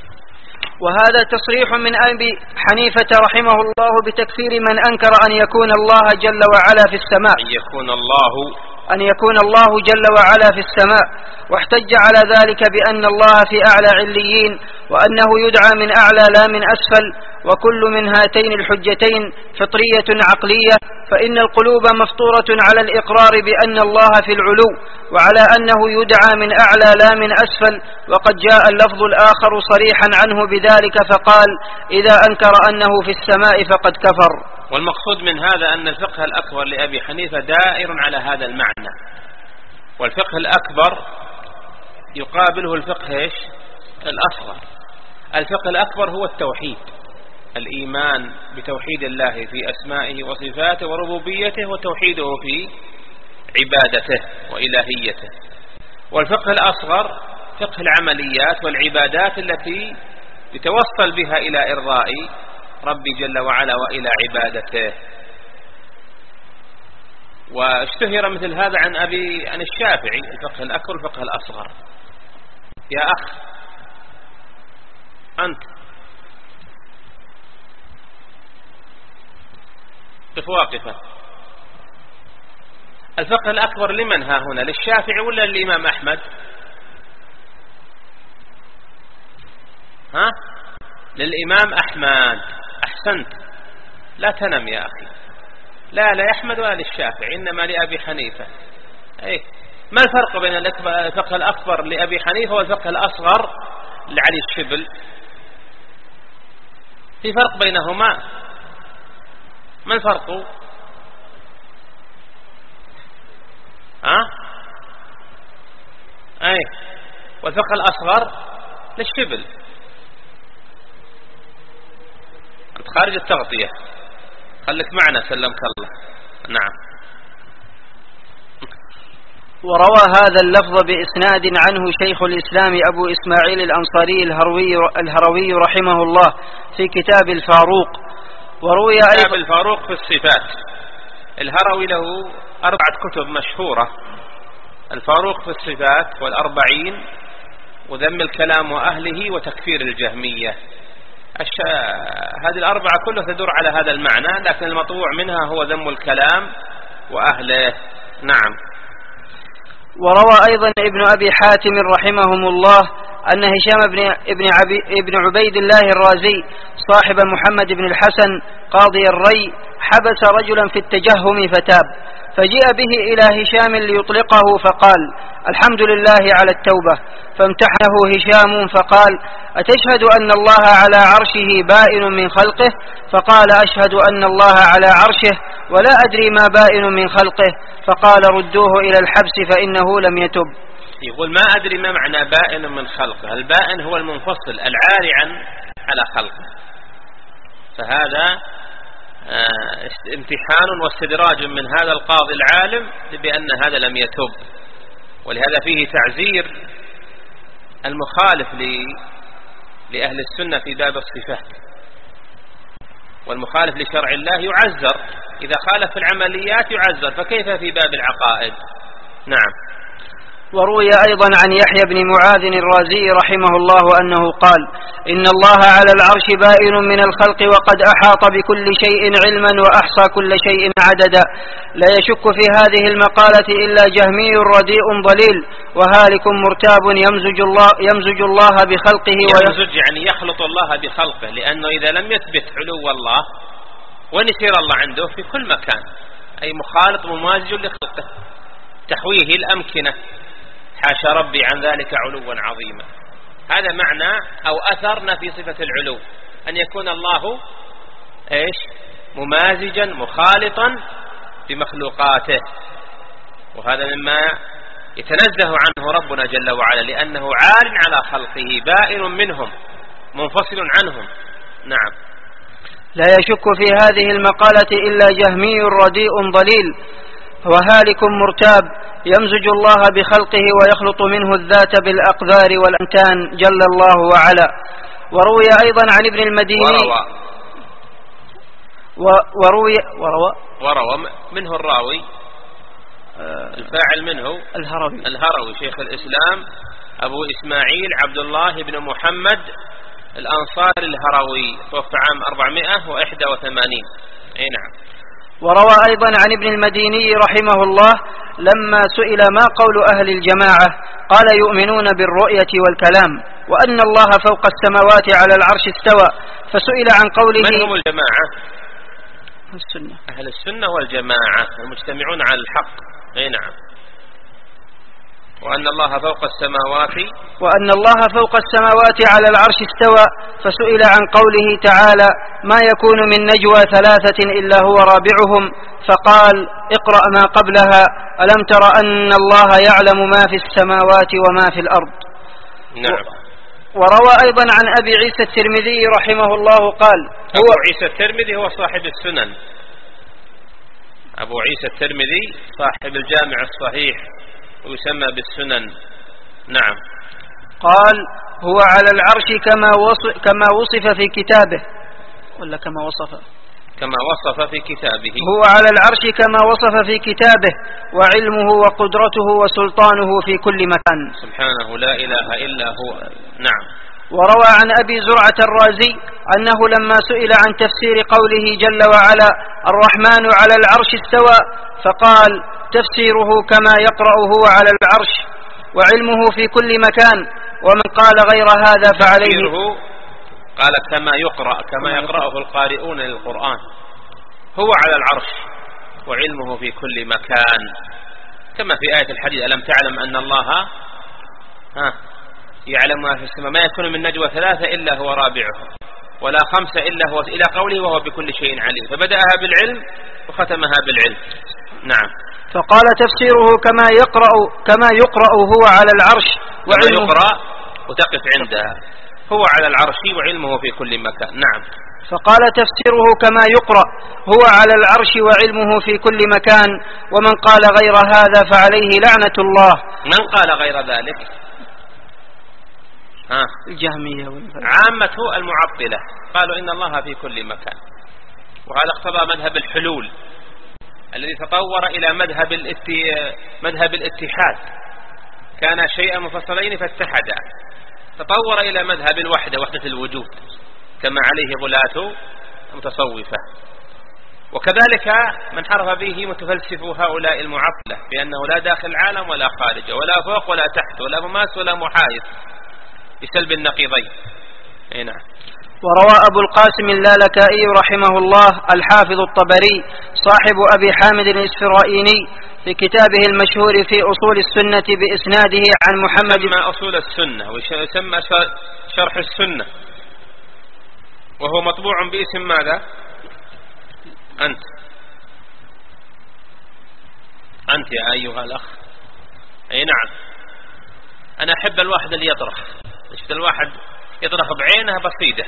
وهذا تصريح من أبي حنيفة رحمه الله بتكفير من أنكر أن يكون الله جل وعلا في السماء، أن يكون الله أن يكون الله جل وعلا في السماء، واحتج على ذلك بأن الله في أعلى عليين، وأنه يدعى من أعلى لا من أسفل، وكل من هاتين الحجتين فطرية عقلية، فإن القلوب مفطورة على الإقرار بأن الله في العلو، وعلى أنه يدعى من أعلى لا من أسفل، وقد جاء اللفظ الآخر صريحا عنه بذلك فقال إذا أنكر أنه في السماء فقد كفر. والمقصود من هذا أن الفقه الأكبر لأبي حنيفة دائر على هذا المعنى، والفقه الأكبر يقابله الفقه إيش؟ الأصغر. الفقه الأكبر هو التوحيد، الإيمان بتوحيد الله في أسمائه وصفاته وربوبيته، وتوحيده في عبادته وإلهيته. والفقه الأصغر فقه العمليات والعبادات التي يتوصل بها إلى إرضاء ربي جل وعلا وإلى عبادته. واشتهر مثل هذا عن أبي عن الشافعي الفقه الأكبر والفقه الأصغر. يا أخ أنت قف واقفة. الفقه الأكبر لمن ها هنا؟ للشافعي ولا للإمام أحمد؟ ها؟ للإمام أحمد. أحسنت، لا تنم يا أخي. لا لا أحمد ولا للشافعي، إنما لأبي حنيفة. أي ما الفرق بين الفقه الأكبر لأبي حنيفة والفقه الأصغر لعلي الشبل؟ في فرق بينهما. ما الفرق؟ ها؟ أي والفقه الأصغر للشبل. أنت خارج التغطية، خليك معنا سلمك الله. نعم. وروى هذا اللفظ بإسناد عنه شيخ الإسلام أبو إسماعيل الأنصاري الهروي, الهروي رحمه الله في كتاب الفاروق. وروي كتاب الفاروق في الصفات. الهروي له أربعة كتب مشهورة: الفاروق في الصفات، والأربعين، وذم الكلام وأهله، وتكفير الجهمية. الش... هذه الأربعة كلها تدور على هذا المعنى، لكن المطبوع منها هو ذم الكلام وأهله. نعم. وروى أيضا ابن أبي حاتم رحمهم الله أن هشام بن, ابن, عبي ابن عبيد الله الرازي صاحب محمد بن الحسن قاضي الري حبس رجلا في التجهم فتاب، فجيء به إلى هشام ليطلقه فقال: الحمد لله على التوبة. فامتحنه هشام فقال: أتشهد أن الله على عرشه بائن من خلقه؟ فقال: أشهد أن الله على عرشه ولا أدري ما بائن من خلقه. فقال: ردوه إلى الحبس فإنه لم يتب. يقول ما أدري ما معنى بائن من خلقه. البائن هو المنفصل العاري عن على خلقه، فهذا امتحان واستدراج من هذا القاضي العالم بأن هذا لم يتب. ولهذا فيه تعزير المخالف لأهل السنة في باب الصفات، والمخالف لشرع الله يعزر. إذا خالف العمليات يعزر، فكيف في باب العقائد؟ نعم. وروي أيضا عن يحيى بن معاذ الرازي رحمه الله أنه قال: إن الله على العرش بائن من الخلق وقد أحاط بكل شيء علما وأحصى كل شيء عددا. لا يشك في هذه المقالة إلا جهمي رديء ضليل وهالك مرتاب يمزج الله, يمزج الله بخلقه. يمزج يعني يخلط الله بخلقه، لأنه إذا لم يثبت علو الله ونسير الله عنده في كل مكان، أي مخالط ممازج لخلقه، تحويه الأمكنة، حاشا ربي عن ذلك علوا عظيما. هذا معنى أو أثر نفي صفة العلو، أن يكون الله إيش ممازجا مخالطا بمخلوقاته، وهذا مما يتنزه عنه ربنا جل وعلا، لأنه عال على خلقه بائن منهم منفصل عنهم. نعم. لا يشك في هذه المقالة إلا جهمي رديء ضليل وهالك مرتاب يمزج الله بخلقه ويخلط منه الذات بالأقدار والأمتان جل الله وعلا. وروي أيضا عن ابن المديني وروي وروى وروى منه الراوي الفاعل منه الهروي الهروي شيخ الإسلام أبو إسماعيل عبد الله بن محمد الأنصاري الهروي، توفى عام أربعمائة وواحد وثمانين. أي نعم. وروى أيضا عن ابن المديني رحمه الله لما سئل ما قول أهل الجماعة قال: يؤمنون بالرؤية والكلام وأن الله فوق السماوات على العرش استوى. فسئل عن قوله: من هم الجماعة؟ السنة، أهل السنة والجماعة المجتمعون على الحق. أي نعم. وأن الله فوق السماوات وأن الله فوق السماوات على العرش استوى. فسئل عن قوله تعالى: ما يكون من نجوى ثلاثة إلا هو رابعهم. فقال: اقرأ ما قبلها: ألم تر أن الله يعلم ما في السماوات وما في الأرض. نعم. وروى أيضا عن أبي عيسى الترمذي رحمه الله قال: هو أبو عيسى الترمذي هو صاحب السنن، أبو عيسى الترمذي صاحب الجامع الصحيح ويسمى بالسنن. نعم. قال: هو على العرش كما وصف, كما وصف في كتابه، ولا كما وصف كما وصف في كتابه. هو على العرش كما وصف في كتابه، وعلمه وقدرته وسلطانه في كل مكان. سبحانه لا إله إلا هو. نعم. وروى عن أبي زرعة الرازي أنه لما سئل عن تفسير قوله جل وعلا: الرحمن على العرش استوى، فقال: تفسيره كما يقرأ هو على العرش وعلمه في كل مكان، ومن قال غير هذا فعليه. قال كما يقرأ كما يقرأه القارئون للقرآن. هو على العرش وعلمه في كل مكان، كما في آية الحديث: ألم تعلم أن الله ها يعلم ما في السماء، ما يكون من نجوى ثلاثة إلا هو رابعهم ولا خمسة إلا هو، إلى قوله: وهو بكل شيء عليم. فبدأها بالعلم وختمها بالعلم. نعم. فقال: تفسيره كما يقرأ كما يقرأ هو على العرش وعلمه. يقرأ وتقف عندها، هو على العرش وعلمه في كل مكان. نعم. فقال: تفسيره كما يقرأ هو على العرش وعلمه في كل مكان، ومن قال غير هذا فعليه لعنة الله. من قال غير ذلك؟ ها؟ الجهمية عامة المعطلة قالوا إن الله في كل مكان، وهذا اقتضى مذهب الحلول الذي تطور إلى مذهب مذهب الاتحاد. كان شيئا مفصلين فاتحدا، تطور إلى مذهب الوحدة، وحدة الوجود، كما عليه غلاة متصوفة. وكذلك من حرف به متفلسفو هؤلاء المعطلة، بأنه لا داخل العالم ولا خارجه، ولا فوق ولا تحت، ولا مماس ولا محايد، بسلب النقيضين. نعم. وروى أبو القاسم اللالكائي رحمه الله الحافظ الطبري صاحب أبي حامد الإسفرائيني في كتابه المشهور في أصول السنة بإسناده عن محمد. يسمى أصول السنة ويسمى شرح السنة، وهو مطبوع باسم ماذا؟ أنت أنت يا أيها الأخ. أي نعم. أنا أحب الواحد اللي يطرح، شفت الواحد يطرح بعينها بصيدة،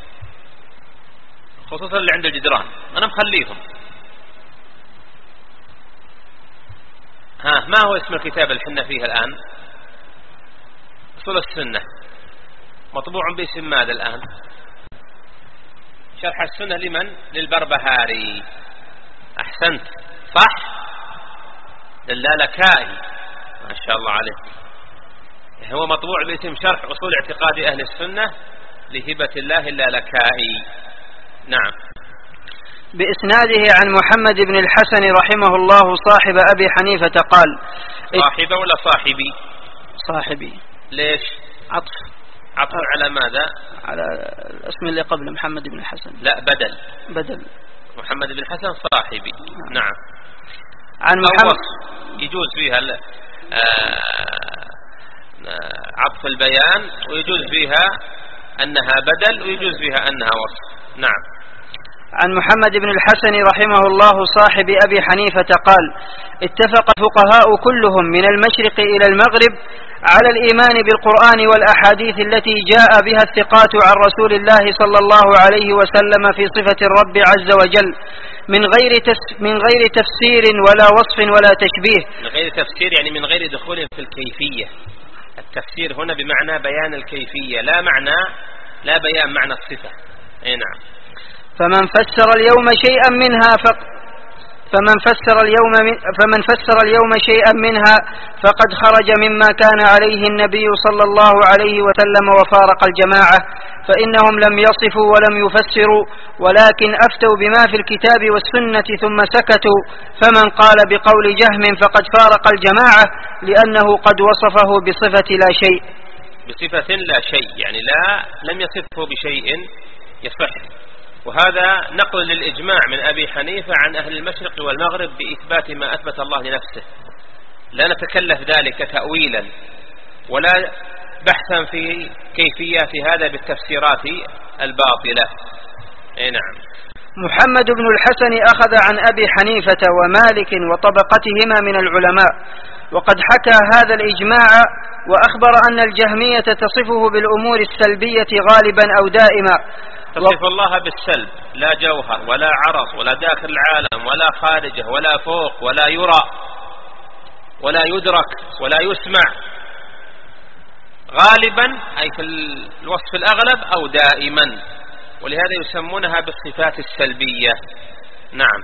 خصوصا اللي عند الجدران، أنا مخليهم. ها، ما هو اسم الكتاب اللي حنا فيه الآن؟ أصول السنة، مطبوع باسم ماذا الآن؟ شرح السنة لمن؟ للبربهاري. أحسنت، صح، للالكائي، ما شاء الله عليك. هو مطبوع باسم شرح أصول اعتقاد أهل السنة لهبة الله اللالكائي. نعم. بإسناده عن محمد بن الحسن رحمه الله صاحب أبي حنيفة قال. صاحبه ولا صاحبي؟ صاحبي. ليش؟ عطف. عطف على ماذا؟ على الاسم اللي قبل محمد بن الحسن. لا، بدل بدل محمد بن الحسن صاحبي. آه. نعم. عن محمد يجوز فيها عطف البيان، ويجوز فيها أنها بدل، ويجوز فيها أنها وصف. نعم. عن محمد بن الحسن رحمه الله صاحب أبي حنيفة قال: اتفق الفقهاء كلهم من المشرق إلى المغرب على الإيمان بالقرآن والأحاديث التي جاء بها الثقات عن رسول الله صلى الله عليه وسلم في صفة الرب عز وجل، من غير من غير تفسير ولا وصف ولا تشبيه. من غير تفسير يعني من غير دخول في الكيفية. التفسير هنا بمعنى بيان الكيفية، لا معنى لا بيان معنى الصفة. اي نعم. فمن فسر اليوم شيئا منها فق فمن فسر اليوم من فمن فسر اليوم شيئا منها فقد خرج مما كان عليه النبي صلى الله عليه وسلم وفارق الجماعة، فإنهم لم يصفوا ولم يفسروا، ولكن أفتوا بما في الكتاب والسنة ثم سكتوا. فمن قال بقول جهم فقد فارق الجماعة، لأنه قد وصفه بصفة لا شيء. بصفة لا شيء يعني لا لم يصفه بشيء يصح. وهذا نقل للإجماع من أبي حنيفة عن أهل المشرق والمغرب بإثبات ما أثبت الله لنفسه، لا نتكلف ذلك تأويلا ولا بحثا في كيفيات هذا بالتفسيرات الباطلة. اي نعم. محمد بن الحسن أخذ عن أبي حنيفة ومالك وطبقتهما من العلماء، وقد حكى هذا الإجماع وأخبر أن الجهمية تصفه بالأمور السلبية غالبا أو دائما. تصف الله بالسلب، لا جوهر ولا عرض ولا داخل العالم ولا خارجه ولا فوق ولا يرى ولا يدرك ولا يسمع. غالبا أي في الوصف الأغلب أو دائما، ولهذا يسمونها بالصفات السلبية. نعم.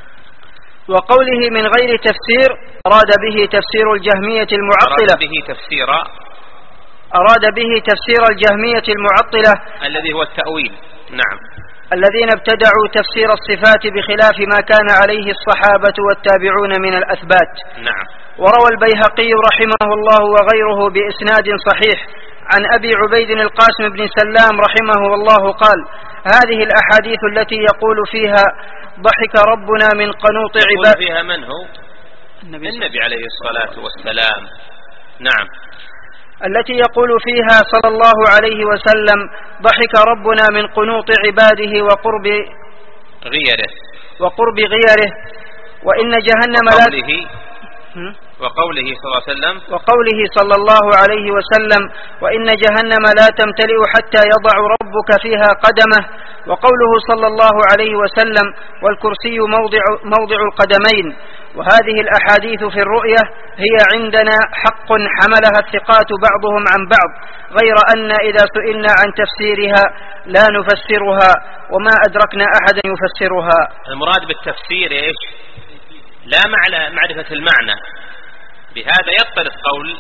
وقوله من غير تفسير أراد به تفسير الجهمية المعطلة، أراد به تفسير أراد به تفسير الجهمية المعطلة الذي هو التأويل. نعم. الذين ابتدعوا تفسير الصفات بخلاف ما كان عليه الصحابة والتابعون من الأثبات. نعم. وروى البيهقي رحمه الله وغيره بإسناد صحيح عن أبي عبيد القاسم بن سلام رحمه الله قال: هذه الأحاديث التي يقول فيها ضحك ربنا من قنوط عباد، يقول فيها من هو؟ النبي, النبي عليه الصلاة والسلام. نعم. التي يقول فيها صلى الله عليه وسلم: ضحك ربنا من قنوط عباده وقرب غيره وقرب غيره وإن جهنم وقوله لا وقوله صلى الله عليه وسلم وقوله صلى الله عليه وسلم: وإن جهنم لا تمتلئ حتى يضع ربك فيها قدمه، وقوله صلى الله عليه وسلم: والكرسي موضع, موضع القدمين. وهذه الأحاديث في الرؤية هي عندنا حق حملها الثقات بعضهم عن بعض، غير أن إذا سئلنا عن تفسيرها لا نفسرها وما أدركنا أحدا يفسرها. المراد بالتفسير إيش؟ لا معنى معرفة المعنى، بهذا يضطرد قول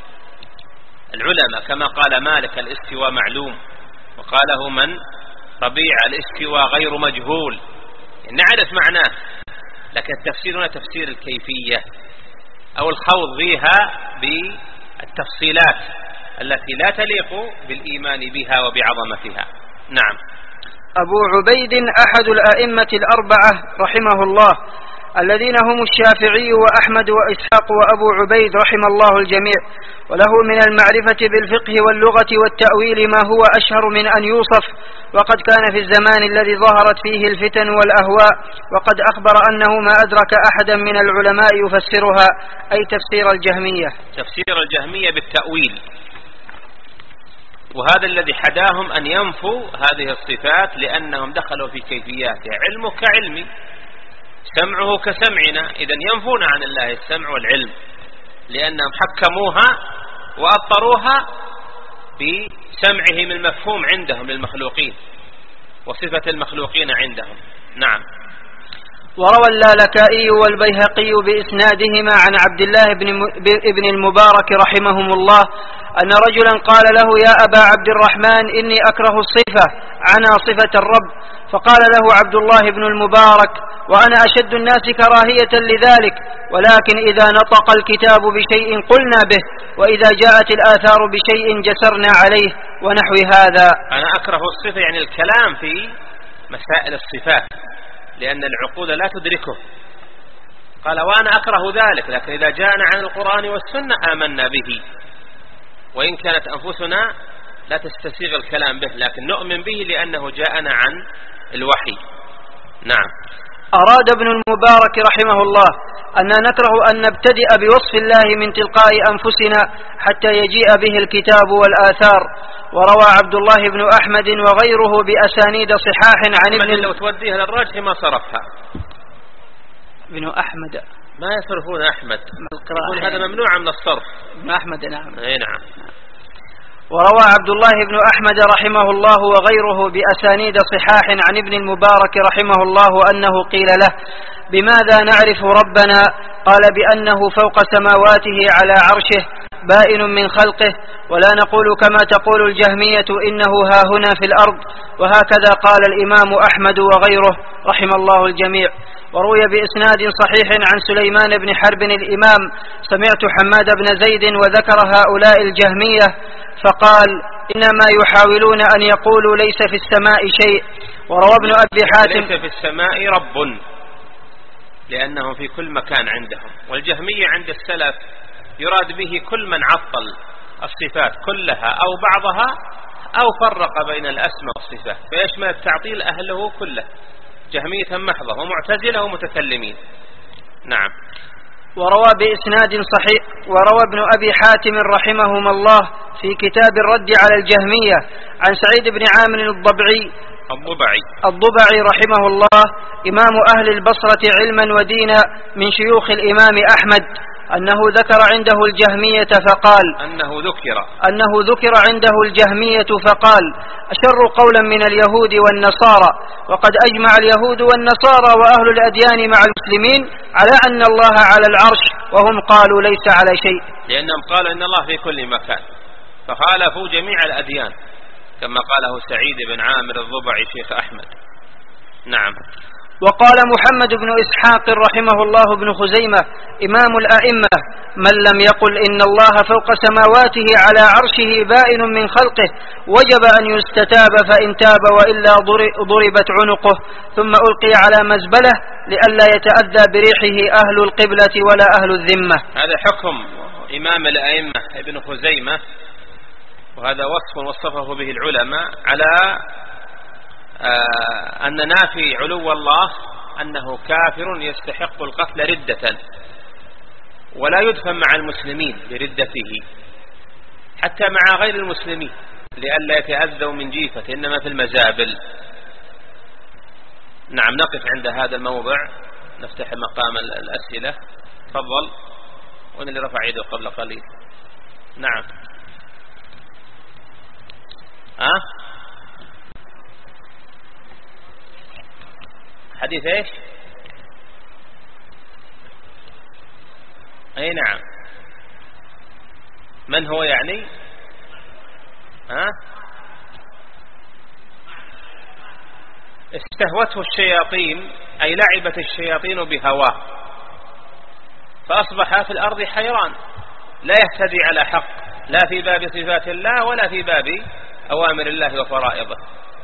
العلماء كما قال مالك: الاستواء معلوم، وقاله من ربيع: الاستواء غير مجهول. نعرف معناه، لكن التفسير هنا تفسير الكيفية أو الخوض فيها بالتفصيلات التي لا تليق بالإيمان بها وبعظمتها. نعم. أبو عبيد أحد الأئمة الأربعة رحمه الله، الذين هم الشافعي وأحمد وإسحاق وأبو عبيد رحم الله الجميع، وله من المعرفة بالفقه واللغة والتأويل ما هو أشهر من أن يوصف، وقد كان في الزمان الذي ظهرت فيه الفتن والأهواء، وقد أخبر أنه ما أدرك أحدا من العلماء يفسرها، أي تفسير الجهمية. تفسير الجهمية بالتأويل، وهذا الذي حداهم أن ينفوا هذه الصفات لأنهم دخلوا في كيفياتها. علمه كعلمي، سمعه كسمعنا، إذن ينفون عن الله السمع والعلم لأنهم حكموها وأطروها بسمعهم المفهوم عندهم للمخلوقين وصفة المخلوقين عندهم. نعم. وروى اللالكائي والبيهقي بإسنادهما عن عبد الله بن المبارك رحمهم الله أن رجلا قال له: يا أبا عبد الرحمن، إني أكره الصفة عنا صفة الرب. فقال له عبد الله بن المبارك: وأنا أشد الناس كراهية لذلك، ولكن إذا نطق الكتاب بشيء قلنا به، وإذا جاءت الآثار بشيء جسرنا عليه، ونحو هذا. أنا أكره الصفة يعني الكلام في مسائل الصفات، لأن العقول لا تدركه. قال: وأنا أكره ذلك، لكن إذا جاءنا عن القرآن والسنة آمنا به، وإن كانت أنفسنا لا تستسيغ الكلام به، لكن نؤمن به لأنه جاءنا عن الوحي. نعم. أراد ابن المبارك رحمه الله أن نكره أن نبتدئ بوصف الله من تلقاء أنفسنا حتى يجيء به الكتاب والآثار. وروى عبد الله بن أحمد وغيره بأسانيد صحاح عن ابن لو توديها للراجح ما صرفها. ابن أحمد ما يصرفون أحمد، يقول هذا ممنوع من الصرف. ابن أحمد. نعم. أي نعم. وروى عبد الله بن أحمد رحمه الله وغيره بأسانيد صحاح عن ابن المبارك رحمه الله أنه قيل له: بماذا نعرف ربنا؟ قال: بأنه فوق سماواته على عرشه بائن من خلقه، ولا نقول كما تقول الجهمية إنه ها هنا في الأرض. وهكذا قال الإمام أحمد وغيره رحم الله الجميع. وروي بإسناد صحيح عن سليمان بن حرب الإمام: سمعت حماد بن زيد وذكر هؤلاء الجهمية فقال: إنما يحاولون أن يقولوا ليس في السماء شيء. وروى ابن أبي حاتم: ليس في السماء رب، لأنهم في كل مكان عندهم. والجهمية عند السلف يراد به كل من عطل الصفات كلها أو بعضها أو فرق بين الأسماء والصفات، فيشمل التعطيل أهله كله، جهمية محضة ومعتزلة ومتكلمين. نعم. وروى بإسناد صحيح وروى ابن أبي حاتم رحمهما الله في كتاب الرد على الجهمية عن سعيد بن عامر الضبعي الضبعي الضبعي رحمه الله، إمام أهل البصرة علما ودينا من شيوخ الإمام أحمد، أنه ذكر عنده الجهمية فقال أنه ذكر أنه ذكر عنده الجهمية فقال أشر قولا من اليهود والنصارى، وقد أجمع اليهود والنصارى وأهل الأديان مع المسلمين على أن الله على العرش، وهم قالوا ليس على شيء، لأنهم قالوا إن الله في كل مكان، فخالفوا جميع الأديان كما قاله سعيد بن عامر الضبعي شيخ أحمد. نعم. وقال محمد بن إسحاق رحمه الله بن خزيمة إمام الأئمة من لم يقل إن الله فوق سماواته على عرشه بائن من خلقه وجب أن يستتاب، فإن تاب وإلا ضربت عنقه ثم ألقي على مزبلة لئلا يتأذى بريحه أهل القبلة ولا أهل الذمة. هذا حكم إمام الأئمة ابن خزيمة، وهذا وصف وصفه به العلماء على أن نافي علو الله أنه كافر يستحق القتل ردة، ولا يدفن مع المسلمين لردته حتى مع غير المسلمين لئلا يتأذوا من جيفته، إنما في المزابل. نعم. نقف عند هذا الموضع، نفتح مقام الأسئلة. تفضل. وأنا اللي رفع يده قبل قليل. نعم. ها أه؟ حديث ايش؟ اي نعم. من هو يعني؟ ها؟ استهوته الشياطين، اي لعبت الشياطين بهواه فاصبح في الارض حيران لا يهتدي على حق، لا في باب صفات الله ولا في باب اوامر الله وفرائضه،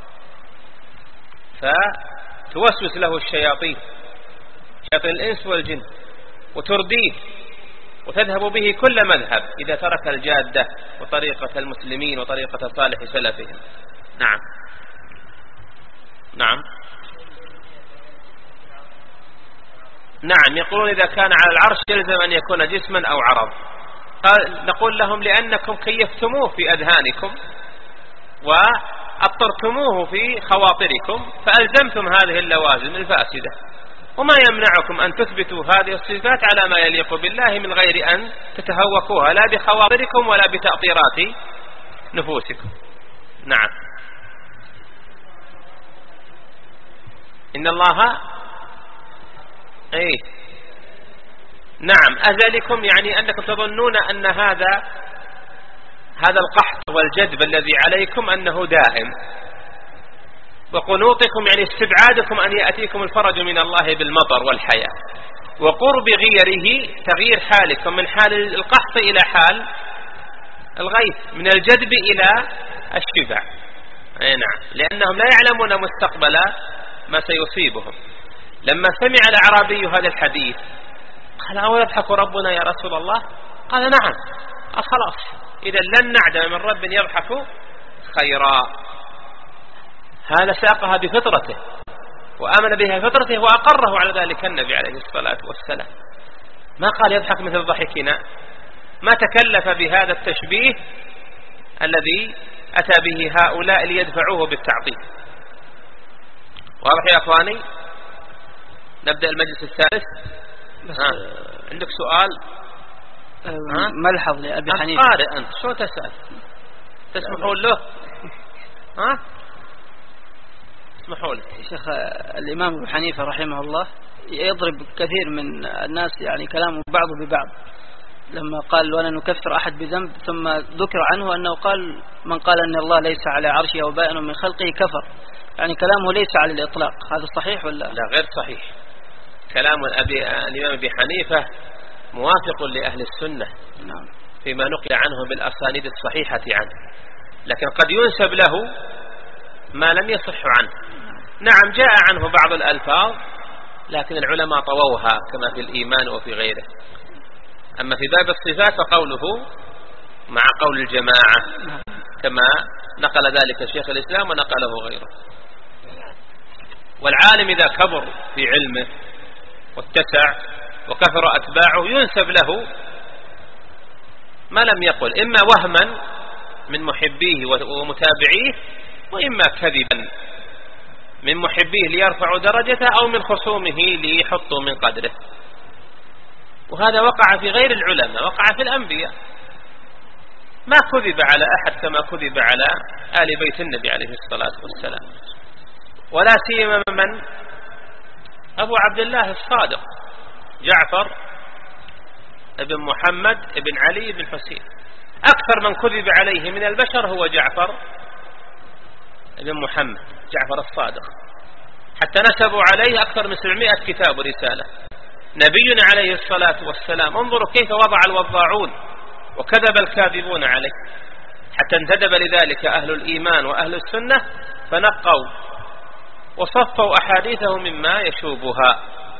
ف توسوس له الشياطين، شياطين الإنس والجن، وترديه وتذهب به كل مذهب إذا ترك الجادة وطريقة المسلمين وطريقة صالح سلفهم. نعم. نعم. نعم. يقولون إذا كان على العرش يلزم أن يكون جسما أو عرض. قال نقول لهم لأنكم كيفتموه في أذهانكم و أطرتموه في خواطركم فألزمتم هذه اللوازم الفاسدة، وما يمنعكم أن تثبتوا هذه الصفات على ما يليق بالله من غير أن تتهوكوها لا بخواطركم ولا بتأطيرات نفوسكم. نعم. إن الله أي نعم أزلكم، يعني أنكم تظنون أن هذا هذا القحط والجدب الذي عليكم أنه دائم، وقنوطكم يعني استبعادكم أن يأتيكم الفرج من الله بالمطر والحياة، وقرب غيره تغيير حالكم من حال القحط إلى حال الغيث، من الجدب إلى الشبع. أي نعم. لأنهم لا يعلمون مستقبل ما سيصيبهم. لما سمع الأعرابي هذا الحديث قال أو يضحك ربنا يا رسول الله؟ قال نعم. قال خلاص إذا لن نعدم من رب يضحك خيرا. هذا ساقها بفطرته وآمن بها فطرته وأقره على ذلك النبي عليه الصلاة والسلام. ما قال يضحك مثل ضحكنا، ما تكلف بهذا التشبيه الذي أتى به هؤلاء ليدفعوه بالتعطيل. واضح يا أخواني؟ نبدأ المجلس الثالث. ها. عندك سؤال؟ ملحظ لأبي حنيفة. قارئ أنت شو تسأل؟ تسمحون له؟ ها؟ اسمحوا لي. شيخ الإمام أبو حنيفة رحمه الله يضرب كثير من الناس يعني كلامه بعضه ببعض، لما قال ولا نكفر أحد بذنب ثم ذكر عنه أنه قال من قال أن الله ليس على عرشه أو بائن من خلقه كفر، يعني كلامه ليس على الإطلاق. هذا صحيح ولا لا؟ غير صحيح. كلام أبي الإمام أبي حنيفة موافق لأهل السنة نعم. فيما نقل عنه بالأسانيد الصحيحة عنه، لكن قد ينسب له ما لم يصح عنه. نعم جاء عنه بعض الألفاظ لكن العلماء طووها كما في الإيمان وفي غيره. أما في باب الصفات فقوله مع قول الجماعة كما نقل ذلك شيخ الإسلام ونقله غيره. والعالم إذا كبر في علمه واتسع وكثر أتباعه ينسب له ما لم يقل، إما وهما من محبيه ومتابعيه، وإما كذبا من محبيه ليرفعوا درجته، أو من خصومه ليحطوا من قدره. وهذا وقع في غير العلماء، وقع في الأنبياء. ما كذب على أحد كما كذب على آل بيت النبي عليه الصلاة والسلام، ولا سيما من أبو عبد الله الصادق جعفر ابن محمد ابن علي بن حسين. أكثر من كذب عليه من البشر هو جعفر ابن محمد جعفر الصادق، حتى نسبوا عليه أكثر من سبعمائة كتاب ورسالة. نبينا عليه الصلاة والسلام انظروا كيف وضع الوضاعون وكذب الكاذبون عليه، حتى انتدب لذلك أهل الإيمان وأهل السنة فنقوا وصفوا أحاديثه مما يشوبها.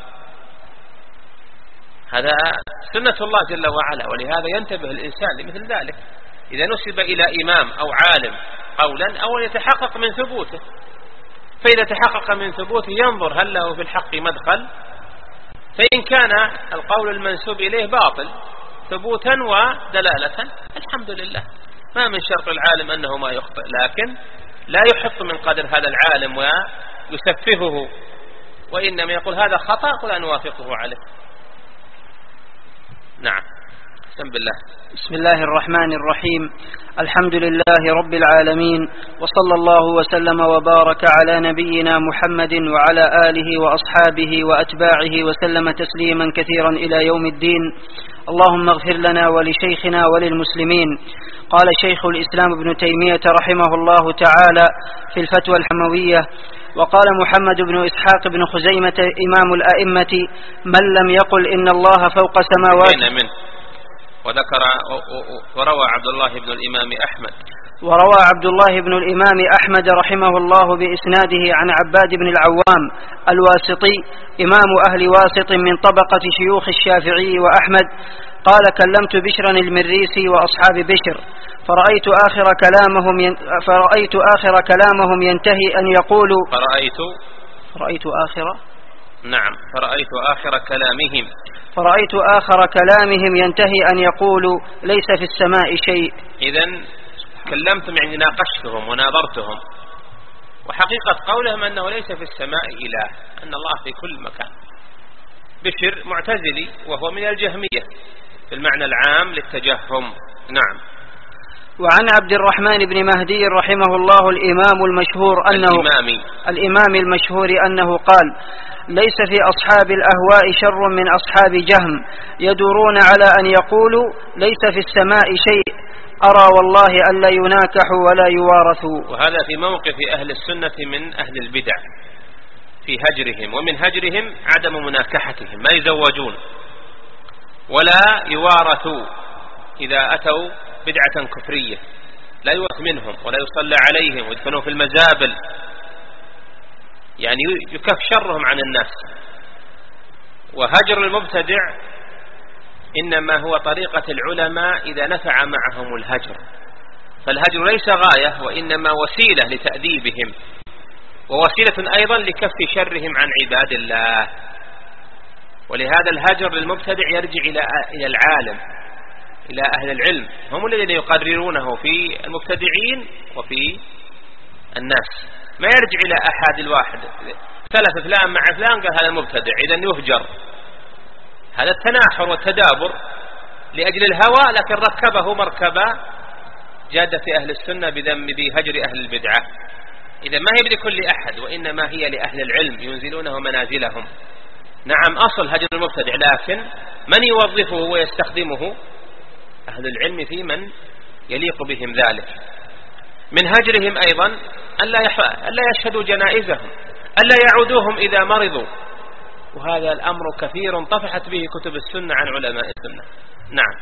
هذا سنة الله جل وعلا، ولهذا ينتبه الإنسان لمثل ذلك إذا نسب إلى إمام أو عالم قولا أو يتحقق من ثبوته، فإذا تحقق من ثبوته ينظر هل له في الحق مدخل، فإن كان القول المنسوب إليه باطل ثبوتا ودلالة الحمد لله، ما من شرط العالم أنه ما يخطئ، لكن لا يحط من قدر هذا العالم ويسفهه، وإنما يقول هذا خطأ ولا نوافقه عليه. نعم. بسم الله. بسم الله الرحمن الرحيم. الحمد لله رب العالمين، وصلى الله وسلم وبارك على نبينا محمد وعلى آله وأصحابه وأتباعه وسلم تسليما كثيرا إلى يوم الدين. اللهم اغفر لنا ولشيخنا وللمسلمين. قال شيخ الإسلام ابن تيمية رحمه الله تعالى في الفتوى الحموية: وقال محمد بن إسحاق بن خزيمة إمام الأئمة: من لم يقل إن الله فوق سماوات. من وذكر وروى عبد الله بن الإمام أحمد وروى عبد الله بن الإمام أحمد رحمه الله بإسناده عن عباد بن العوام الواسطي إمام أهل واسط من طبقة شيوخ الشافعي وأحمد قال: كلمت بشرا المريسي وأصحاب بشر فرأيت آخر كلامهم ين... فرأيت آخر كلامهم ينتهي أن يقولوا فرأيت فرأيت آخر نعم فرأيت آخر كلامهم فرأيت آخر كلامهم ينتهي أن يقولوا ليس في السماء شيء. إذن كلمتم يعني ناقشتهم وناظرتهم، وحقيقة قولهم أنه ليس في السماء إله، أن الله في كل مكان. بشر معتزلي وهو من الجهمية في المعنى العام للتجهم. نعم. وعن عبد الرحمن بن مهدي رحمه الله الإمام المشهور أنه الإمام, الإمام المشهور أنه قال: ليس في أصحاب الأهواء شر من أصحاب جهم يدورون على أن يقولوا ليس في السماء شيء، أرى والله أن لا يناكحوا ولا يوارثوا. وهذا في موقف أهل السنة من أهل البدع في هجرهم، ومن هجرهم عدم مناكحتهم، ما يزوجون ولا يوارثوا إذا أتوا بدعة كفرية، لا يورث منهم ولا يصلى عليهم ويدفنوا في المزابل، يعني يكف شرهم عن الناس. وهجر المبتدع إنما هو طريقة العلماء إذا نفع معهم الهجر، فالهجر ليس غاية وإنما وسيلة لتأديبهم، ووسيلة أيضا لكف شرهم عن عباد الله. ولهذا الهجر للمبتدع يرجع إلى العالم، إلى أهل العلم، هم الذين يقررونه في المبتدعين وفي الناس، ما يرجع إلى أحد الواحد. ثلاث فلان مع فلان قال هذا المبتدع إذن يهجر، هذا التناحر والتدابر لأجل الهوى، لكن ركبه مركبة جادة أهل السنة بذم بهجر أهل البدعة. إذا ما هي لكل أحد، وإنما هي لأهل العلم ينزلونه منازلهم. نعم، أصل هجر المبتدع، لكن من يوظفه ويستخدمه أهل العلم في من يليق بهم ذلك. من هجرهم أيضا ألا يشهدوا جنائزهم، ألا يعودوهم إذا مرضوا، وهذا الأمر كثير طفحت به كتب السنة عن علماء السنة. نعم.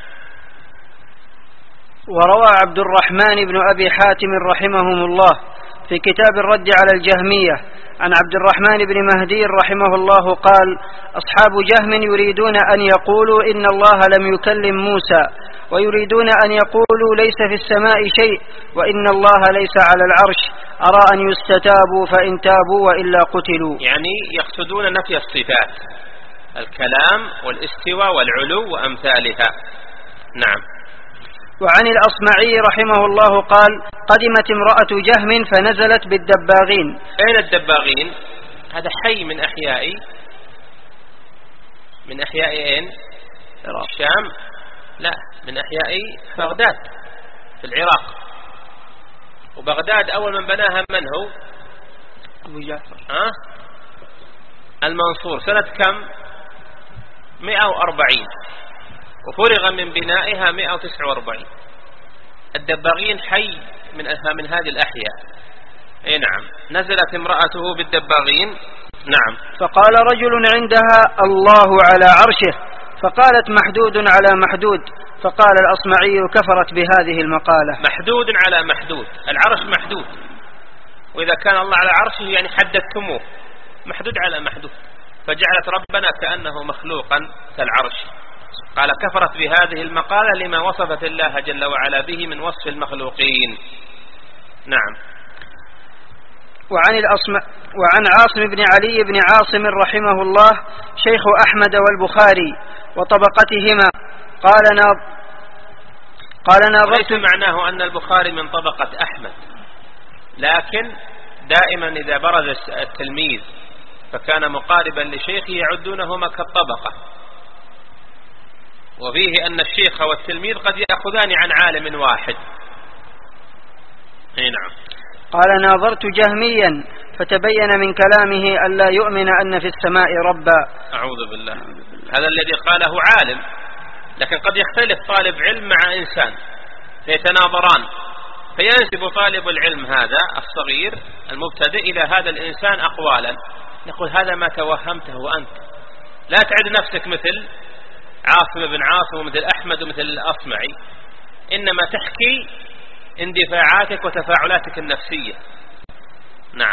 وروى عبد الرحمن بن أبي حاتم رحمهم الله في كتاب الرد على الجهمية عن عبد الرحمن بن مهدي رحمه الله قال: أصحاب جهم يريدون أن يقولوا إن الله لم يكلم موسى، ويريدون أن يقولوا ليس في السماء شيء، وإن الله ليس على العرش، أرى أن يستتابوا فإن تابوا وإلا قتلوا. يعني يقصدون نفي الصفات، الكلام والاستواء والعلو وأمثالها. نعم. وعن الأصمعي رحمه الله قال: قدمت امرأة جهم فنزلت بالدباغين. أين الدباغين؟ هذا حي من أحياء من أحياء أين؟ الشام؟ لا، من أحياء بغداد في العراق. وبغداد أول من بناها من هو؟ أبو جعفر ها؟ المنصور. سنة كم؟ مئة وأربعين، وفرغ من بنائها مئة وتسعة وأربعين. الدباغين حي من من هذه الأحياء. اي نعم. نزلت امرأته بالدباغين. نعم. فقال رجل عندها: الله على عرشه. فقالت: محدود على محدود. فقال الأصمعي: كفرت بهذه المقالة. محدود على محدود، العرش محدود، وإذا كان الله على عرشه يعني حددتموه. محدود على محدود، فجعلت ربنا كأنه مخلوقا كالعرش. قال: كفرت بهذه المقالة لما وصفت الله جل وعلا به من وصف المخلوقين. نعم. وعن, الأصم... وعن عاصم بن علي بن عاصم رحمه الله شيخ أحمد والبخاري وطبقتهما قال ناظ... قال ناظرت. ليس معناه أن البخاري من طبقة أحمد، لكن دائما إذا برز التلميذ فكان مقاربا لشيخه يعدونهما كالطبقة، وفيه أن الشيخ والتلميذ قد يأخذان عن عالم واحد. نعم. قال: ناظرت جهميا فتبين من كلامه أن لا يؤمن أن في السماء ربا. أعوذ بالله. هذا الذي قاله عالم، لكن قد يختلف طالب علم مع إنسان فيتناظران، فينسب طالب العلم هذا الصغير المبتدئ إلى هذا الإنسان أقوالا، نقول هذا ما توهمته أنت، لا تعد نفسك مثل عاصم بن عاصم ومثل أحمد ومثل الأصمعي، إنما تحكي اندفاعاتك وتفاعلاتك النفسية. نعم.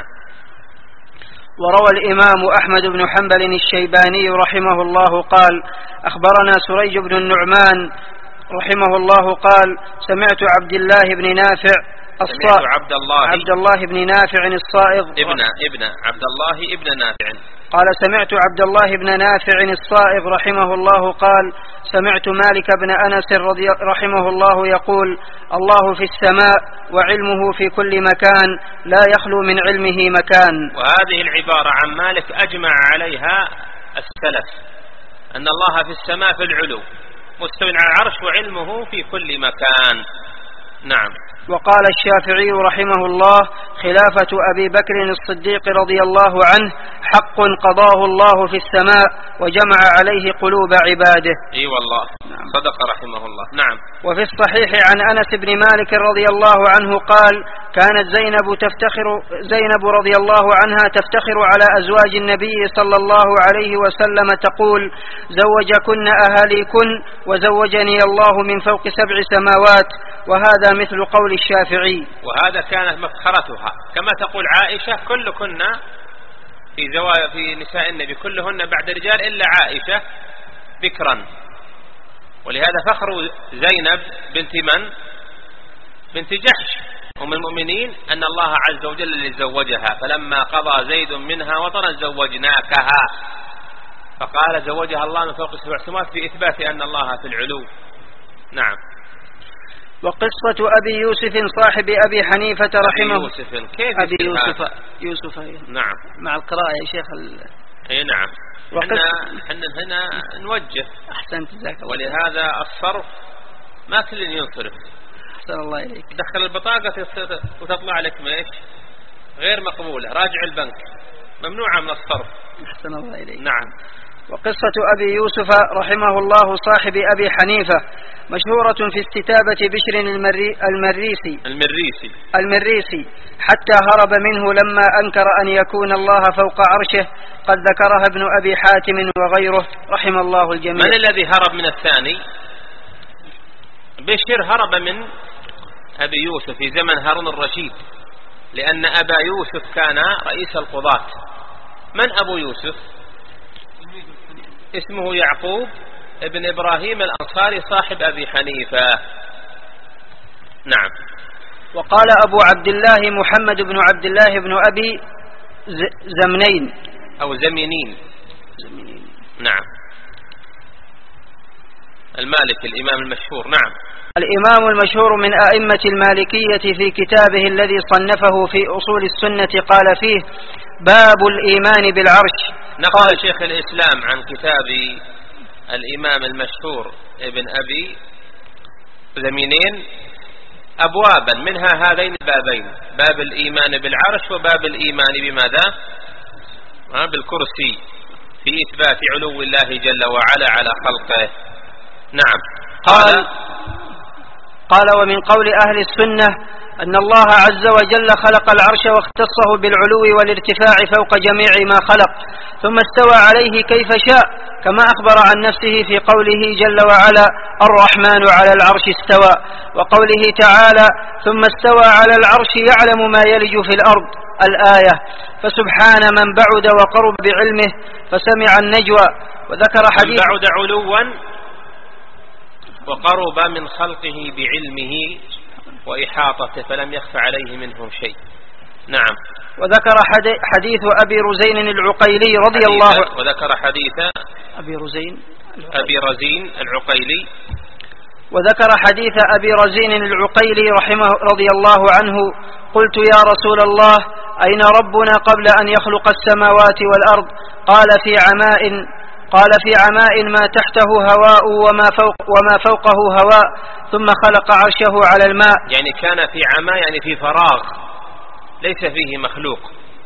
وروى الإمام أحمد بن حنبل الشيباني رحمه الله قال: أخبرنا سريج بن النعمان رحمه الله قال: سمعت عبد الله بن نافع الصائغ عبد الله عبد الله بن نافع الصائغ ابن ابن عبد الله ابن نافع قال: سمعت عبد الله بن نافع الصائغ رحمه الله قال: سمعت مالك بن أنس رضي رحمه الله يقول: الله في السماء وعلمه في كل مكان لا يخلو من علمه مكان. وهذه العبارة عن مالك أجمع عليها السلف، أن الله في السماء في العلو مستوٍ على العرش وعلمه في كل مكان. نعم. وقال الشافعي رحمه الله: خلافة أبي بكر الصديق رضي الله عنه حق قضاه الله في السماء وجمع عليه قلوب عباده. اي والله. نعم. صدق رحمه الله. نعم. وفي الصحيح عن أنس بن مالك رضي الله عنه قال: كانت زينب تفتخر زينب رضي الله عنها تفتخر على أزواج النبي صلى الله عليه وسلم تقول: زوجكن أهاليكن وزوجني الله من فوق سبع سماوات. وهذا مثل قول الشافعي. وهذا كانت مفخرتها، كما تقول عائشة: كلكن في زواج في نساء النبي كلهن بعد رجال إلا عائشة بكرا. ولهذا فخر زينب بنت من؟ بنت جحش أم المؤمنين أن الله عز وجل اللي زوجها، فلما قضى زيد منها وطرا زوجناكها، فقال زوجها الله من فوق سبع سماوات في إثبات أن الله في العلو. نعم. وقصة أبي يوسف صاحب أبي حنيفة رحمه أبي يوسف كيف أبي يوسف يوسف نعم مع القراءة يا شيخ ال... اي نعم. احنا هنا نوجه. أحسنت جزاك الله. ولهذا الصرف ما كل ينصرف. أحسن الله إليك. دخل البطاقة وتطلع لك ماش غير مقبولة، راجع البنك، ممنوعة من الصرف. أحسن الله إليك. نعم. وقصة أبي يوسف رحمه الله صاحب أبي حنيفة مشهورة في استتابة بشر المري المريسي المريسي المريسي حتى هرب منه لما أنكر أن يكون الله فوق عرشه، قد ذكرها ابن أبي حاتم وغيره رحم الله الجميع. من الذي هرب من الثاني؟ بشر هرب من أبي يوسف في زمن هارون الرشيد، لأن أبا يوسف كان رئيس القضاة. من أبو يوسف؟ اسمه يعقوب ابن إبراهيم الأنصاري صاحب أبي حنيفة. نعم. وقال أبو عبد الله محمد بن عبد الله بن أبي زمنين أو زمينين. زمينين. نعم. المالك الإمام المشهور. نعم. الإمام المشهور من أئمة المالكية في كتابه الذي صنفه في أصول السنة قال فيه: باب الإيمان بالعرش. نقل شيخ الإسلام عن كتاب الإمام المشهور ابن أبي زمينين أبوابا، منها هذين البابين، باب الإيمان بالعرش وباب الإيمان بماذا؟ بالكرسي، في إثبات علو الله جل وعلا على خلقه. نعم. قال قال ومن قول أهل السنة أن الله عز وجل خلق العرش واختصه بالعلو والارتفاع فوق جميع ما خلق، ثم استوى عليه كيف شاء، كما أخبر عن نفسه في قوله جل وعلا الرحمن على العرش استوى، وقوله تعالى ثم استوى على العرش يعلم ما يلج في الأرض الآية. فسبحان من بعد وقرب بعلمه فسمع النجوى. وذكر حديث من بعد علوا وقرب من خلقه بعلمه وإحاطته فلم يخف عليه منهم شيء. نعم. وذكر حديث أبي رزين العقيلي رضي الله عنه. وذكر حديث أبي رزين أبي رزين العقيلي وذكر حديث أبي رزين العقيلي رحمه رضي الله عنه: قلت يا رسول الله أين ربنا قبل أن يخلق السماوات والأرض؟ قال في عماء قال في عماء ما تحته هواء وما فوق وما فوقه هواء، ثم خلق عرشه على الماء. يعني كان في عماء، يعني في فراغ ليس فيه مخلوق،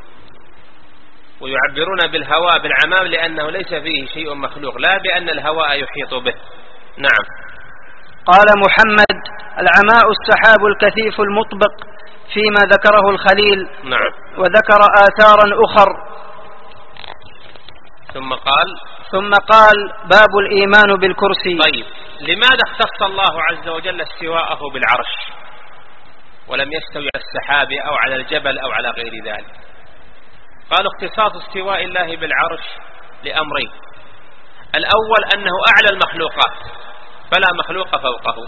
ويعبرون بالهواء بالعمام لأنه ليس فيه شيء مخلوق، لا بأن الهواء يحيط به. نعم. قال محمد: العماء السحاب الكثيف المطبق، فيما ذكره الخليل. نعم. وذكر آثارا أخر. ثم قال ثم قال باب الإيمان بالكرسي. طيب، لماذا اختص الله عز وجل استواءه بالعرش ولم يستوي على السحاب أو على الجبل أو على غير ذلك؟ قالوا اختصاص استواء الله بالعرش لأمرين: الأول أنه أعلى المخلوقات فلا مخلوق فوقه،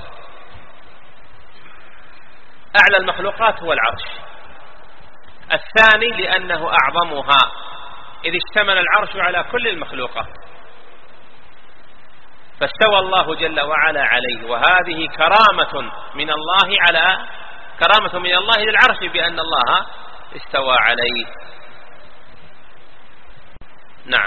أعلى المخلوقات هو العرش. الثاني لأنه أعظمها، إذ اشتمل العرش على كل المخلوقات، فاستوى الله جل وعلا عليه، وهذه كرامة من الله على كرامة من الله للعرش بأن الله استوى عليه. نعم.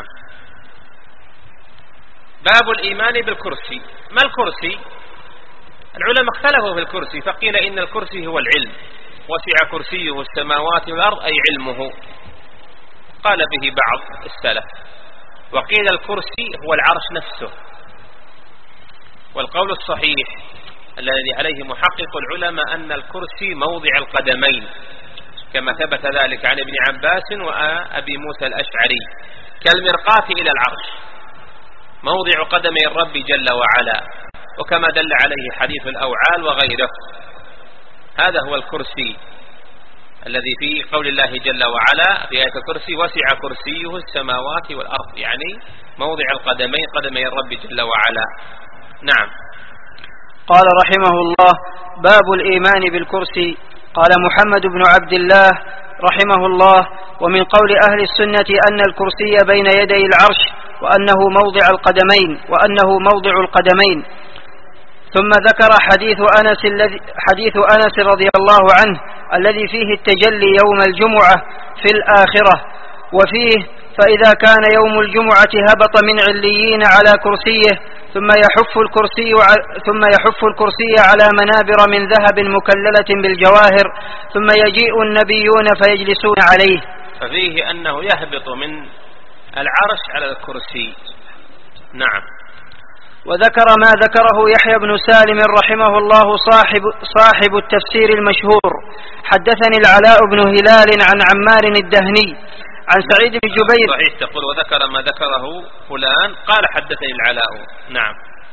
باب الإيمان بالكرسي. ما الكرسي؟ العلماء اختلفوا في الكرسي، فقيل إن الكرسي هو العلم، وسع كرسيه السماوات والأرض أي علمه، قال به بعض السلف. وقيل الكرسي هو العرش نفسه. والقول الصحيح الذي عليه محقق العلماء أن الكرسي موضع القدمين، كما ثبت ذلك عن ابن عباس وأبي موسى الأشعري، كالمرقاة إلى العرش، موضع قدمي الرب جل وعلا، وكما دل عليه حديث الأوعال وغيره. هذا هو الكرسي الذي في قول الله جل وعلا في آية الكرسي وسع كرسيه السماوات والأرض، يعني موضع القدمين قدمي الرب جل وعلا. نعم. قال رحمه الله: باب الإيمان بالكرسي. قال محمد بن عبد الله رحمه الله: ومن قول أهل السنة أن الكرسي بين يدي العرش، وأنه موضع القدمين وأنه موضع القدمين. ثم ذكر حديث أنس الذي حديث أنس رضي الله عنه الذي فيه التجلي يوم الجمعة في الآخرة، وفيه: فإذا كان يوم الجمعة هبط من عليين على كرسيه، ثم يحف الكرسي ثم يحف الكرسي على منابر من ذهب مكللة بالجواهر، ثم يجيء النبيون فيجلسون عليه. ففيه أنه يهبط من العرش على الكرسي. نعم. وذكر ما ذكره يحيى بن سالم رحمه الله صاحب, صاحب التفسير المشهور: حدثني العلاء بن هلال عن عمار الدهني عن سعيد بن جبير. صحيح تقول وذكر ما ذكره فلان قال حدثني العلاء. نعم.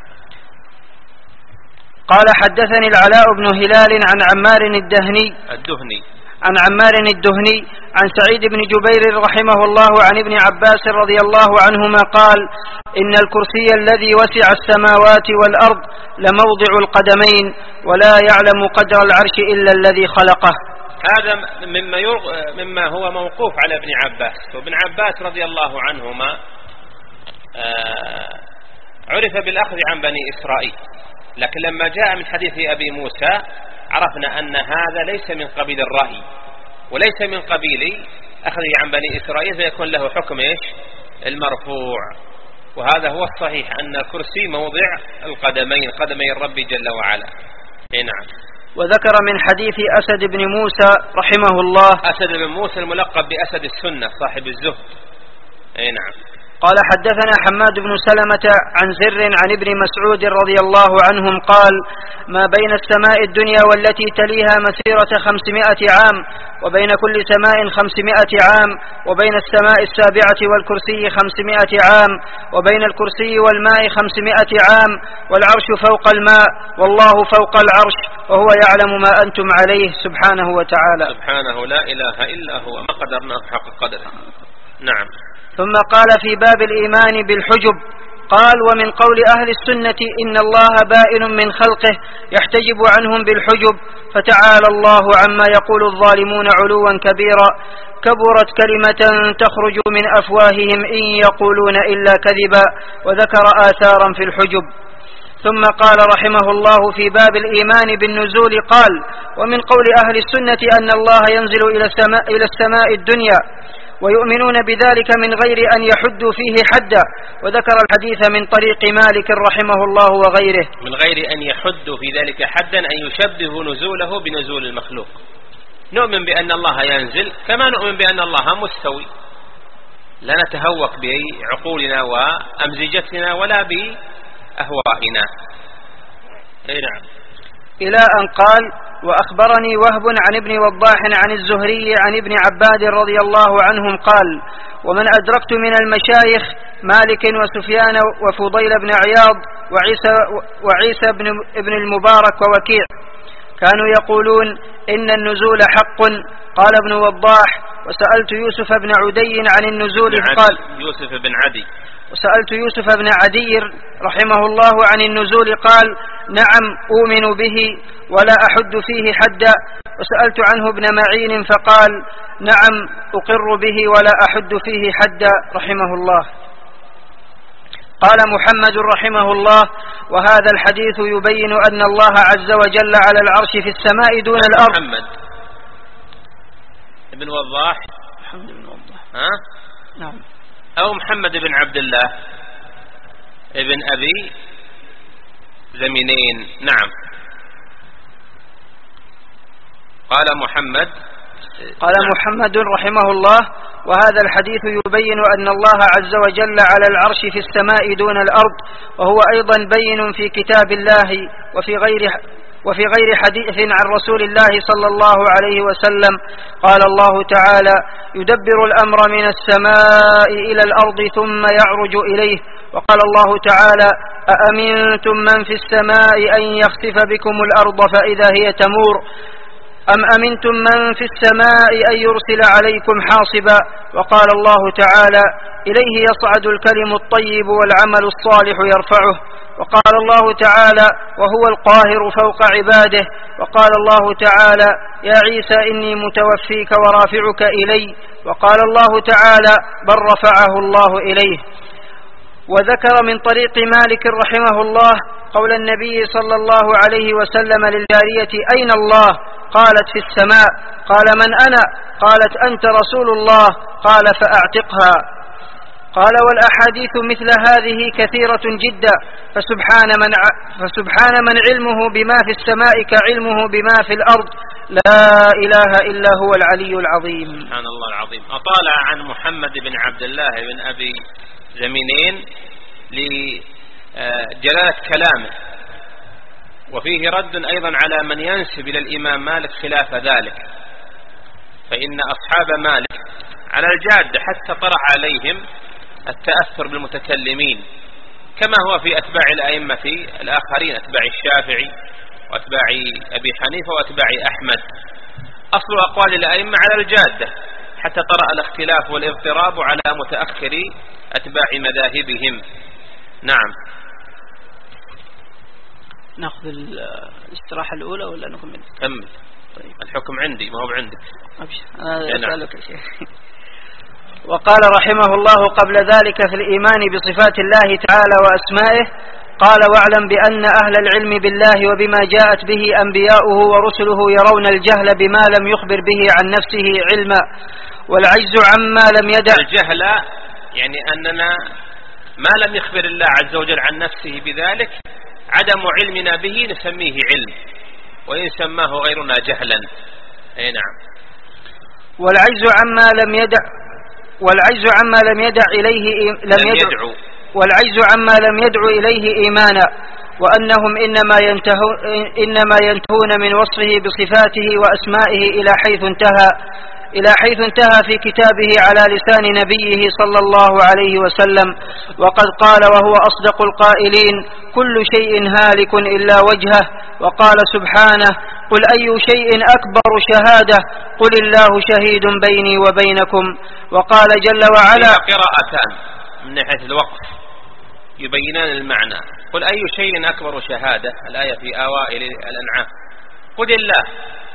قال حدثني العلاء بن هلال عن عمار الدهني الدهني عن عمار الدهني عن سعيد بن جبير رحمه الله عن ابن عباس رضي الله عنهما قال: إن الكرسي الذي وسع السماوات والأرض لموضع القدمين، ولا يعلم قدر العرش إلا الذي خلقه. هذا مما, مما هو موقوف على ابن عباس. وابن عباس رضي الله عنهما عرف بالأخذ عن بني إسرائيل، لكن لما جاء من حديث أبي موسى عرفنا أن هذا ليس من قبيل الرأي وليس من قبيل أخذه عن بني إسرائيل، فيكون له حكم إيش؟ المرفوع. وهذا هو الصحيح أن الكرسي موضع القدمين، قدمي الرب جل وعلا. نعم. وذكر من حديث أسد بن موسى رحمه الله، أسد بن موسى الملقب بأسد السنة صاحب الزهد. نعم. قال حدثنا حماد بن سلمة عن زر عن ابن مسعود رضي الله عنهم قال: ما بين السماء الدنيا والتي تليها مسيرة خمسمائة عام، وبين كل سماء خمسمائة عام، وبين السماء السابعة والكرسي خمسمائة عام، وبين الكرسي والماء خمسمائة عام، والعرش فوق الماء، والله فوق العرش، وهو يعلم ما أنتم عليه سبحانه وتعالى. سبحانه لا إله إلا هو، ما قدرناه حق قدره. نعم. ثم قال في باب الإيمان بالحجب قال: ومن قول أهل السنة إن الله بائن من خلقه يحتجب عنهم بالحجب، فتعالى الله عما يقول الظالمون علوا كبيرا، كبرت كلمة تخرج من أفواههم إن يقولون إلا كذبا، وذكر آثارا في الحجب. ثم قال رحمه الله في باب الإيمان بالنزول قال: ومن قول أهل السنة أن الله ينزل إلى السماء, إلى السماء الدنيا، ويؤمنون بذلك من غير أن يحدوا فيه حدا، وذكر الحديث من طريق مالك رحمه الله وغيره. من غير أن يحدوا في ذلك حدا، أن يشبه نزوله بنزول المخلوق. نؤمن بأن الله ينزل كما نؤمن بأن الله مستوي، لا نتهوك بعقولنا وأمزجتنا ولا بأهوائنا. نعم. إلى أن قال: وأخبرني وهب عن ابن وضاح عن الزهري عن ابن عباد رضي الله عنهم قال: ومن أدركت من المشايخ مالك وسفيان وفضيل بن عياض وعيسى, وعيسى بن, ابن المبارك ووكيع كانوا يقولون إن النزول حق. قال ابن وضاح: وسألت يوسف بن عدي عن النزول قال يوسف بن عدي وسألت يوسف بن عدي رحمه الله عن النزول قال: نعم أؤمن به ولا أحد فيه حدا. وسألت عنه ابن معين فقال: نعم أقر به ولا أحد فيه حدا رحمه الله. قال محمد رحمه الله: وهذا الحديث يبين أن الله عز وجل على العرش في السماء دون الأرض. محمد ابن وضاح محمد بن وضاح ها؟ نعم. أو محمد بن عبد الله ابن أبي زمينين. نعم. قال محمد قال محمد رحمه الله: وهذا الحديث يبين أن الله عز وجل على العرش في السماء دون الأرض، وهو أيضا بين في كتاب الله وفي غير وفي غير حديث عن رسول الله صلى الله عليه وسلم. قال الله تعالى: يدبر الأمر من السماء إلى الأرض ثم يعرج إليه. وقال الله تعالى: أأمنتم من في السماء أن يخسف بكم الأرض فإذا هي تمور، أم أمنتم من في السماء أن يرسل عليكم حاصبا. وقال الله تعالى: إليه يصعد الكلم الطيب والعمل الصالح يرفعه. وقال الله تعالى: وهو القاهر فوق عباده. وقال الله تعالى: يا عيسى إني متوفيك ورافعك إلي. وقال الله تعالى: بل رفعه الله إليه. وذكر من طريق مالك رحمه الله قول النبي صلى الله عليه وسلم للجارية: أين الله؟ قالت: في السماء. قال: من أنا؟ قالت: أنت رسول الله. قال: فأعتقها. قال: والأحاديث مثل هذه كثيرة جدا، فسبحان من, ع... فسبحان من علمه بما في السماء كعلمه بما في الأرض، لا إله إلا هو العلي العظيم. سبحان الله العظيم. أطال عن محمد بن عبد الله بن أبي زمينين لجلالة كلامه، وفيه رد أيضا على من ينسب إلى الإمام مالك خلاف ذلك، فإن أصحاب مالك على الجادة حتى طرح عليهم التأثر بالمتكلمين، كما هو في أتباع الأئمة الآخرين، أتباع الشافعي وأتباع أبي حنيفة وأتباع أحمد. أصل أقوال الأئمة على الجادة حتى طرأ الاختلاف والاضطراب على متأخر أتباع مذاهبهم. نعم. نأخذ الاستراحة الأولى ولا نكمل؟ كمل. طيب. الحكم عندي ما هو عندك. أنا أسألك شيء. وقال رحمه الله قبل ذلك في الإيمان بصفات الله تعالى وأسمائه قال: واعلم بأن أهل العلم بالله وبما جاءت به أنبياؤه ورسله يرون الجهل بما لم يخبر به عن نفسه علما، والعجز عما لم يدع. الجهل يعني أننا ما لم يخبر الله عز وجل عن نفسه بذلك عدم علمنا به نسميه علم، وإن سماه غيرنا جهلا. أي نعم. والعجز عما لم يدع والعجز عما لم يدع إليه لم, لم يدعو والعجز عما لم يدعو إليه إيمانا، وأنهم إنما ينتهون, إنما ينتهون من وصفه بصفاته وأسمائه إلى حيث انتهى إلى حيث انتهى في كتابه على لسان نبيه صلى الله عليه وسلم. وقد قال وهو أصدق القائلين: كل شيء هالك إلا وجهه. وقال سبحانه: قل أي شيء أكبر شهادة قل الله شهيد بيني وبينكم. وقال جل وعلا: قراءتان من ناحية الوقف يبينان المعنى. قل أي شيء أكبر شهادة، الآية في أوائل الأنعام، قل الله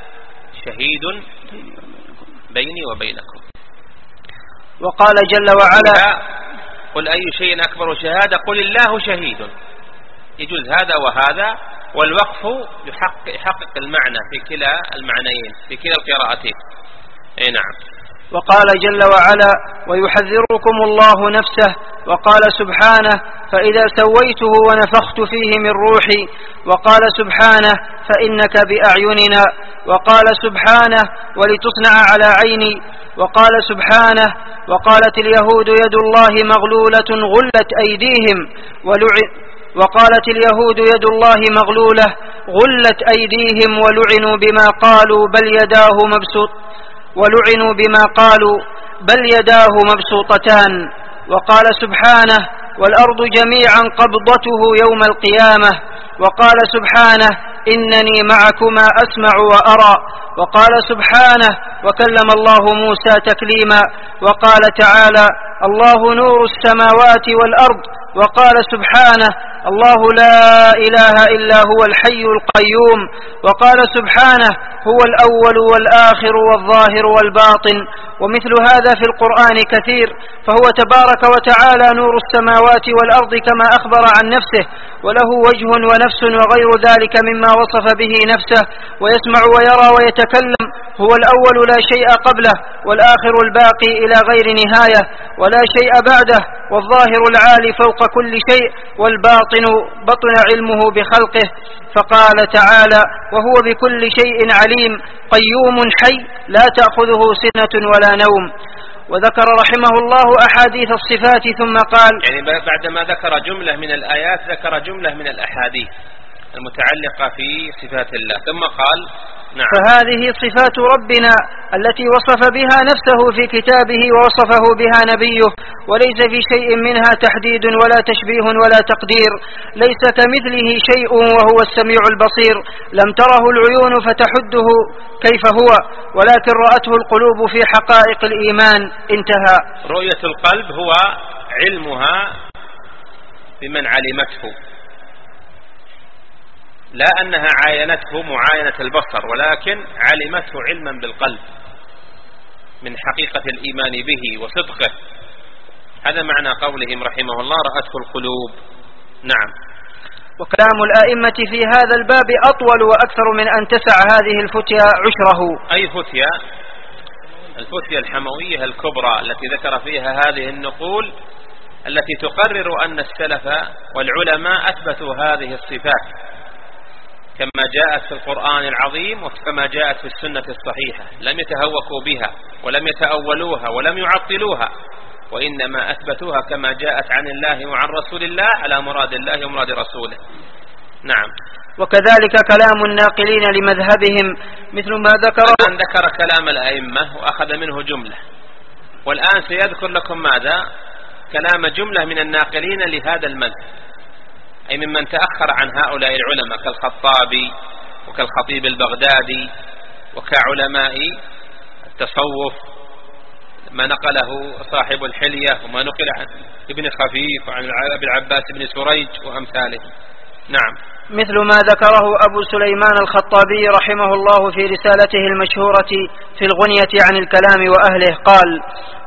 شهيد بيني وبينكم. وقال جل وعلا: قل أي شيء أكبر شهادة قل الله شهيد. يجوز هذا وهذا، والوقف يحقق, يحقق المعنى في كلا المعنيين في كلا القراءتين. اي نعم. وقال جل وعلا: ويحذركم الله نفسه. وقال سبحانه: فإذا سويته ونفخت فيه من روحي. وقال سبحانه: فإنك بأعيننا. وقال سبحانه: ولتصنع على عيني. وقال سبحانه: وقالت اليهود يد الله مغلولة غلت أيديهم ولعن وقالت اليهود يد الله مغلولة غلت أيديهم ولعنوا بما قالوا بل يداه مبسوط ولعنوا بما قالوا بل يداه مبسوطتان. وقال سبحانه: والأرض جميعا قبضته يوم القيامة. وقال سبحانه: إنني معكما أسمع وأرى. وقال سبحانه: وكلم الله موسى تكليما. وقال تعالى: الله نور السماوات والأرض. وقال سبحانه: الله لا إله إلا هو الحي القيوم. وقال سبحانه: هو الأول والآخر والظاهر والباطن. ومثل هذا في القرآن كثير، فهو تبارك وتعالى نور السماوات والأرض كما أخبر عن نفسه، وله وجه ونفس وغير ذلك مما وصف به نفسه، ويسمع ويرى ويتكلم. هو الأول لا شيء قبله، والآخر الباقي إلى غير نهاية ولا شيء بعده، والظاهر العالي فوق كل شيء، والباطن بطن علمه بخلقه. فقال تعالى: وهو بكل شيء عليم قيوم حي لا تأخذه سنة ولا نوم. وذكر رحمه الله أحاديث الصفات ثم قال، يعني بعدما ذكر جملة من الآيات ذكر جملة من الأحاديث المتعلقة في صفات الله، ثم قال: نعم. فهذه صفات ربنا التي وصف بها نفسه في كتابه ووصفه بها نبيه، وليس في شيء منها تحديد ولا تشبيه ولا تقدير، ليس كمثله شيء وهو السميع البصير، لم تره العيون فتحده كيف هو، ولكن رأته القلوب في حقائق الإيمان. انتهى. رؤية القلب هو علمها بمن علمته، لا أنها عاينته معاينة البصر، ولكن علمته علما بالقلب من حقيقة الإيمان به وصدقه. هذا معنى قولهم رحمه الله: رأته القلوب. نعم. وكلام الآئمة في هذا الباب أطول وأكثر من أن تسع هذه الفتيا عشره. أي فتيا؟ الفتيا الحموية الكبرى التي ذكر فيها هذه النقول التي تقرر أن السلف والعلماء أثبتوا هذه الصفات كما جاءت في القرآن العظيم وكما جاءت في السنة الصحيحة، لم يتهوكوا بها ولم يتأولوها ولم يعطلوها، وإنما أثبتوها كما جاءت عن الله وعن رسول الله على مراد الله ومراد رسوله. نعم. وكذلك كلام الناقلين لمذهبهم مثل ما ذكر الآن ذكر كلام الأئمة وأخذ منه جملة، والآن سيذكر لكم ماذا؟ كلام جملة من الناقلين لهذا المذهب، أي ممن تأخر عن هؤلاء العلماء كالخطابي وكالخطيب البغدادي وكعلماء التصوف، ما نقله صاحب الحلية وما نقل عن ابن خفيف وعن أبي العباس بن سريج وأمثاله. نعم. مثل ما ذكره أبو سليمان الخطابي رحمه الله في رسالته المشهورة في الغنية عن الكلام وأهله، قال: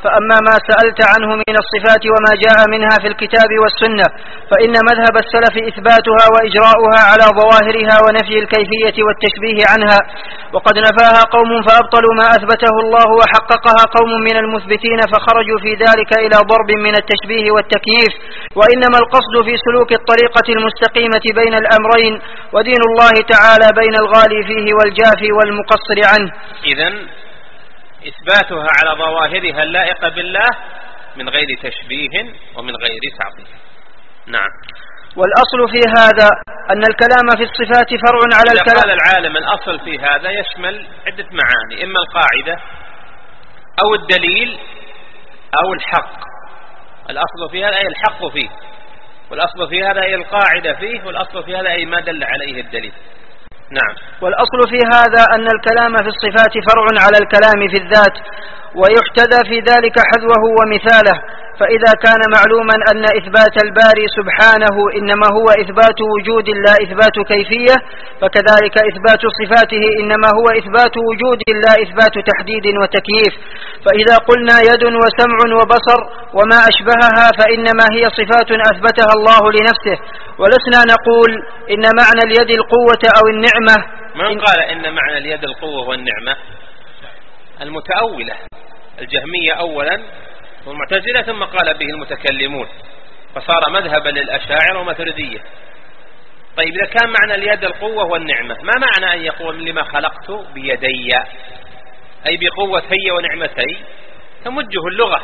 فأما ما سألت عنه من الصفات وما جاء منها في الكتاب والسنة فإن مذهب السلف إثباتها وإجراؤها على ظواهرها ونفي الكيفية والتشبيه عنها، وقد نفاها قوم فأبطلوا ما أثبته الله وحققها قوم من المثبتين فخرجوا في ذلك إلى ضرب من التشبيه والتكييف. وإنما القصد في سلوك الطريقة المستقيمة بين الأمرين، ودين الله تعالى بين الغالي فيه والجافي والمقصر عنه. إذن إثباتها على ظواهرها اللائقة بالله من غير تشبيه ومن غير تعطيل. نعم. والأصل في هذا أن الكلام في الصفات فرع على الكلام. قال العالم الأصل في هذا يشمل عدة معاني، إما القاعدة أو الدليل أو الحق. الأصل في هذا أي الحق فيه، والأصل في هذا أي القاعدة فيه، والأصل في هذا أي ما دل عليه الدليل. نعم. والأصل في هذا أن الكلام في الصفات فرع على الكلام في الذات، ويحتذى في ذلك حذوه ومثاله. فإذا كان معلوما أن إثبات الباري سبحانه إنما هو إثبات وجود لا إثبات كيفية، فكذلك إثبات صفاته إنما هو إثبات وجود لا إثبات تحديد وتكييف. فإذا قلنا يد وسمع وبصر وما أشبهها فإنما هي صفات أثبتها الله لنفسه، ولسنا نقول إن معنى اليد القوة أو النعمة. من قال إن معنى اليد القوة والنعمة؟ المتأولة الجهمية أولا والمعتزلة، ثم قال به المتكلمون، فصار مذهبا للأشاعرة وماتريدية. طيب إذا كان معنى اليد القوة والنعمة، ما معنى أن يقول لما خلقت بيدي أي بقوتي ونعمتي؟ تمجه اللغة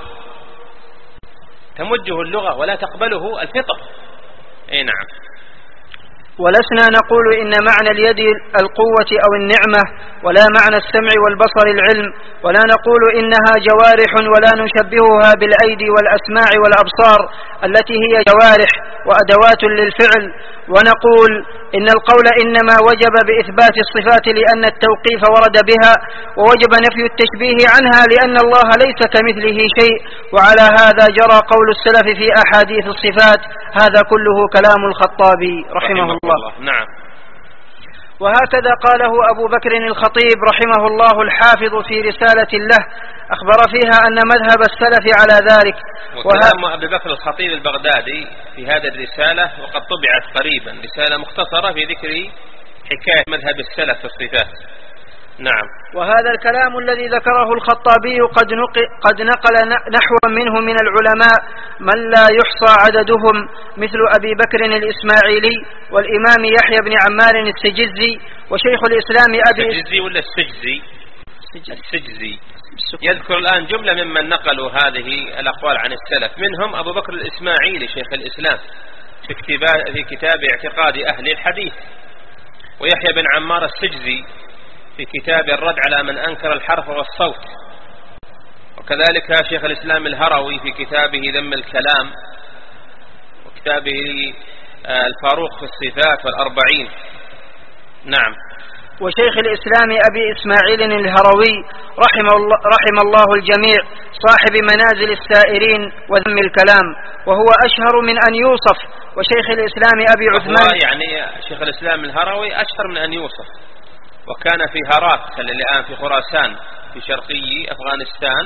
تمجه اللغة ولا تقبله الفطر. أي نعم. ولسنا نقول إن معنى اليد القوة أو النعمة، ولا معنى السمع والبصر العلم، ولا نقول إنها جوارح، ولا نشبهها بالأيدي والأسماع والأبصار التي هي جوارح وأدوات للفعل. ونقول إن القول إنما وجب بإثبات الصفات لأن التوقيف ورد بها، ووجب نفي التشبيه عنها لأن الله ليس كمثله شيء. وعلى هذا جرى قول السلف في أحاديث الصفات. هذا كله كلام الخطابي رحمه الله. الله. نعم. وهكذا قاله أبو بكر الخطيب رحمه الله الحافظ في رسالة له، أخبر فيها أن مذهب السلف على ذلك. وكلام أبي بكر الخطيب البغدادي في هذه الرسالة، وقد طبعت قريبا رسالة مختصرة في ذكر حكاية مذهب السلف في الصفات. نعم. وهذا الكلام الذي ذكره الخطابي قد نقل, قد نقل نحوا منه من العلماء من لا يحصى عددهم، مثل أبي بكر الإسماعيلي والإمام يحيى بن عمار السجزي وشيخ الإسلام أبي السجزي ولا السجزي السجزي يذكر الآن جملة ممن نقلوا هذه الأقوال عن السلف، منهم أبو بكر الإسماعيلي شيخ الإسلام في كتاب اعتقاد أهل الحديث، ويحيى بن عمار السجزي في كتاب الرد على من أنكر الحرف والصوت، وكذلك شيخ الإسلام الهروي في كتابه ذم الكلام، وكتابه الفاروق في الصفات والأربعين. نعم. وشيخ الإسلام أبي إسماعيل الهروي رحم الله, رحم الله الجميع، صاحب منازل السائرين وذم الكلام، وهو أشهر من أن يوصف. وشيخ الإسلام أبي عثمان يعني شيخ الإسلام الهروي أشهر من أن يوصف، وكان في هرات الآن في خراسان في شرقي أفغانستان،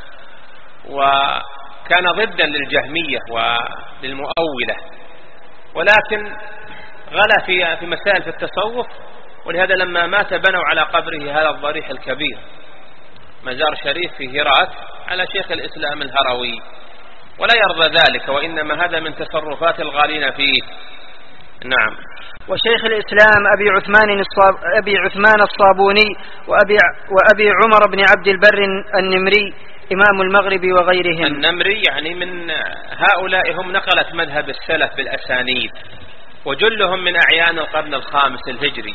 وكان ضدا للجهمية وللمؤولة، ولكن غلا في في مسائل في التصوف، ولهذا لما مات بنوا على قبره هذا الضريح الكبير مزار شريف في هرات على شيخ الإسلام الهروي، ولا يرضى ذلك، وإنما هذا من تصرفات الغالين فيه. نعم. وشيخ الإسلام أبي عثمان الصاب أبي عثمان الصابوني وأبي وأبي عمر بن عبد البر النمري إمام المغرب وغيرهم. النمري يعني من هؤلاء هم نقلت مذهب السلف بالأسانيد، وجلهم من أعيان القرن الخامس الهجري.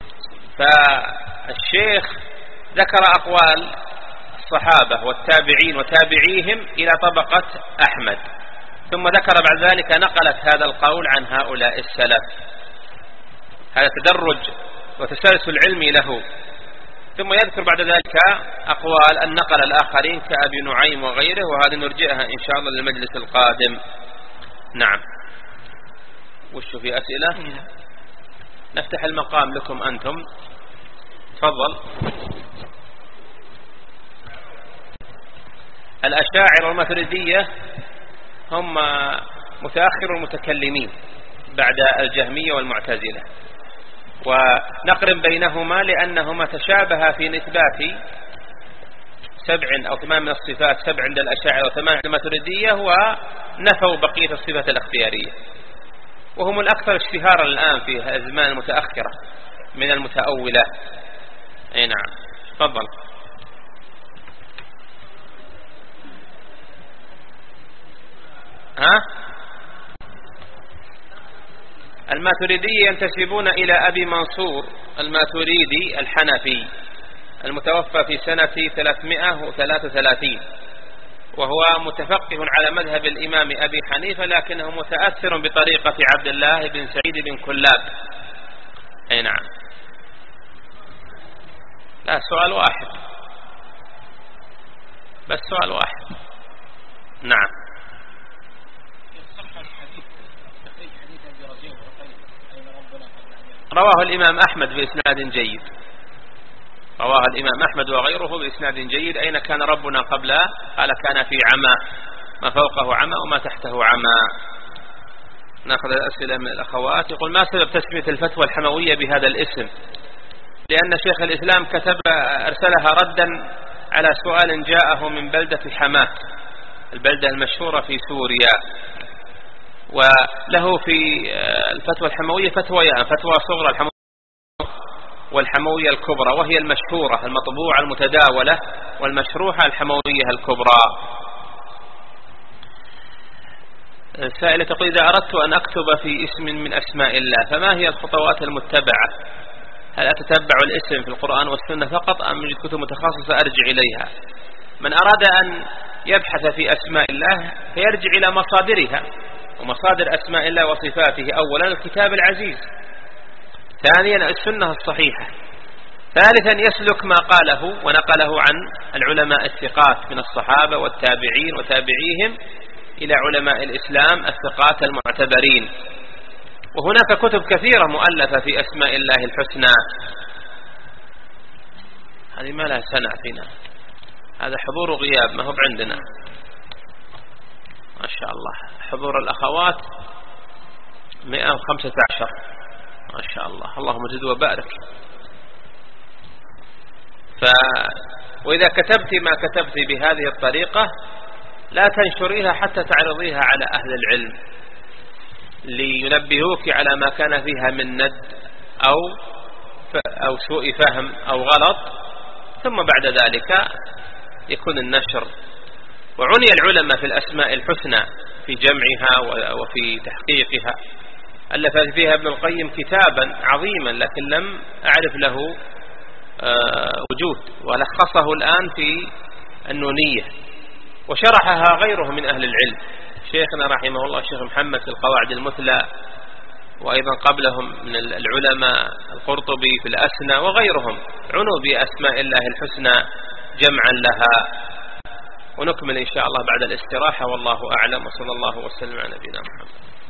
فالشيخ ذكر أقوال الصحابة والتابعين وتابعيهم إلى طبقة أحمد، ثم ذكر بعد ذلك نقلت هذا القول عن هؤلاء السلف. هذا تدرج وتسلسل علمي له. ثم يذكر بعد ذلك أقوال النقل الآخرين كأبي نعيم وغيره، وهذه نرجئها إن شاء الله للمجلس القادم. نعم. وش في أسئلة؟ نفتح المقام لكم أنتم، تفضل. الأشاعرة والماتريدية هم متأخر المتكلمين بعد الجهمية والمعتزلة، ونقرن بينهما لأنهما تشابها في إثبات سبع أو ثمان من الصفات، سبع عند الأشاعرة وثمان عند الماتريدية، ونفوا بقية الصفات الاختيارية، وهم الأكثر اشتهارا الآن في الأزمان المتأخرة من المتأولة. أي نعم، تفضل. ها؟ الماتريدية ينتسبون إلى أبي منصور الماتريدي الحنفي المتوفى في سنة ثلاثمائة وثلاثة وثلاثين، وهو متفقه على مذهب الإمام أبي حنيفة، لكنه متأثر بطريقة عبد الله بن سعيد بن كلاب. أي نعم. لا، سؤال واحد بس، سؤال واحد. نعم. رواه الإمام أحمد بإسناد جيد، رواه الإمام أحمد وغيره بإسناد جيد. أين كان ربنا قبله؟ قال كان في عمى، ما فوقه عمى وما تحته عمى. نأخذ الأسئلة من الأخوات. يقول: ما سبب تسمية الفتوى الحموية بهذا الاسم؟ لأن شيخ الإسلام كتب أرسلها ردا على سؤال جاءه من بلدة حماة، البلدة المشهورة في سوريا، وله في الفتوى الحموية فتويان: فتوى صغرى الحموية والحموية الكبرى، وهي المشهورة المطبوعة المتداولة، والمشروحة الحموية الكبرى. سائلة تقول: إذا أردت أن أكتب في اسم من أسماء الله فما هي الخطوات المتبعة؟ هل أتتبع الاسم في القرآن والسنة فقط أم من كتب متخصصة أرجع إليها؟ من أراد أن يبحث في أسماء الله فيرجع إلى مصادرها، ومصادر أسماء الله وصفاته: أولا الكتاب العزيز، ثانيا السنة الصحيحة، ثالثا يسلك ما قاله ونقله عن العلماء الثقات من الصحابة والتابعين وتابعيهم إلى علماء الإسلام الثقات المعتبرين. وهناك كتب كثيرة مؤلفة في أسماء الله الحسنى. هذه ما لها سنة فينا، هذا حضور وغياب، ما هو عندنا. ما شاء الله، حضور الأخوات مئة وخمسة عشر، ما شاء الله، اللهم زد وبارك. ف... وإذا كتبت ما كتبت بهذه الطريقة لا تنشريها حتى تعرضيها على أهل العلم لينبهوك على ما كان فيها من ند أو ف... أو سوء فهم أو غلط، ثم بعد ذلك يكون النشر. وعني العلماء في الأسماء الحسنى في جمعها وفي تحقيقها. ألف فيها ابن القيم كتابا عظيما، لكن لم أعرف له وجود، ولخصه الآن في النونية، وشرحها غيره من أهل العلم، شيخنا رحمه الله الشيخ محمد في القواعد المثلى، وأيضا قبلهم من العلماء القرطبي في الأسنى وغيرهم، عنوا بأسماء الله الحسنى جمعا لها. ونكمل إن شاء الله بعد الاستراحة، والله أعلم، وصلى الله وسلم على نبينا محمد.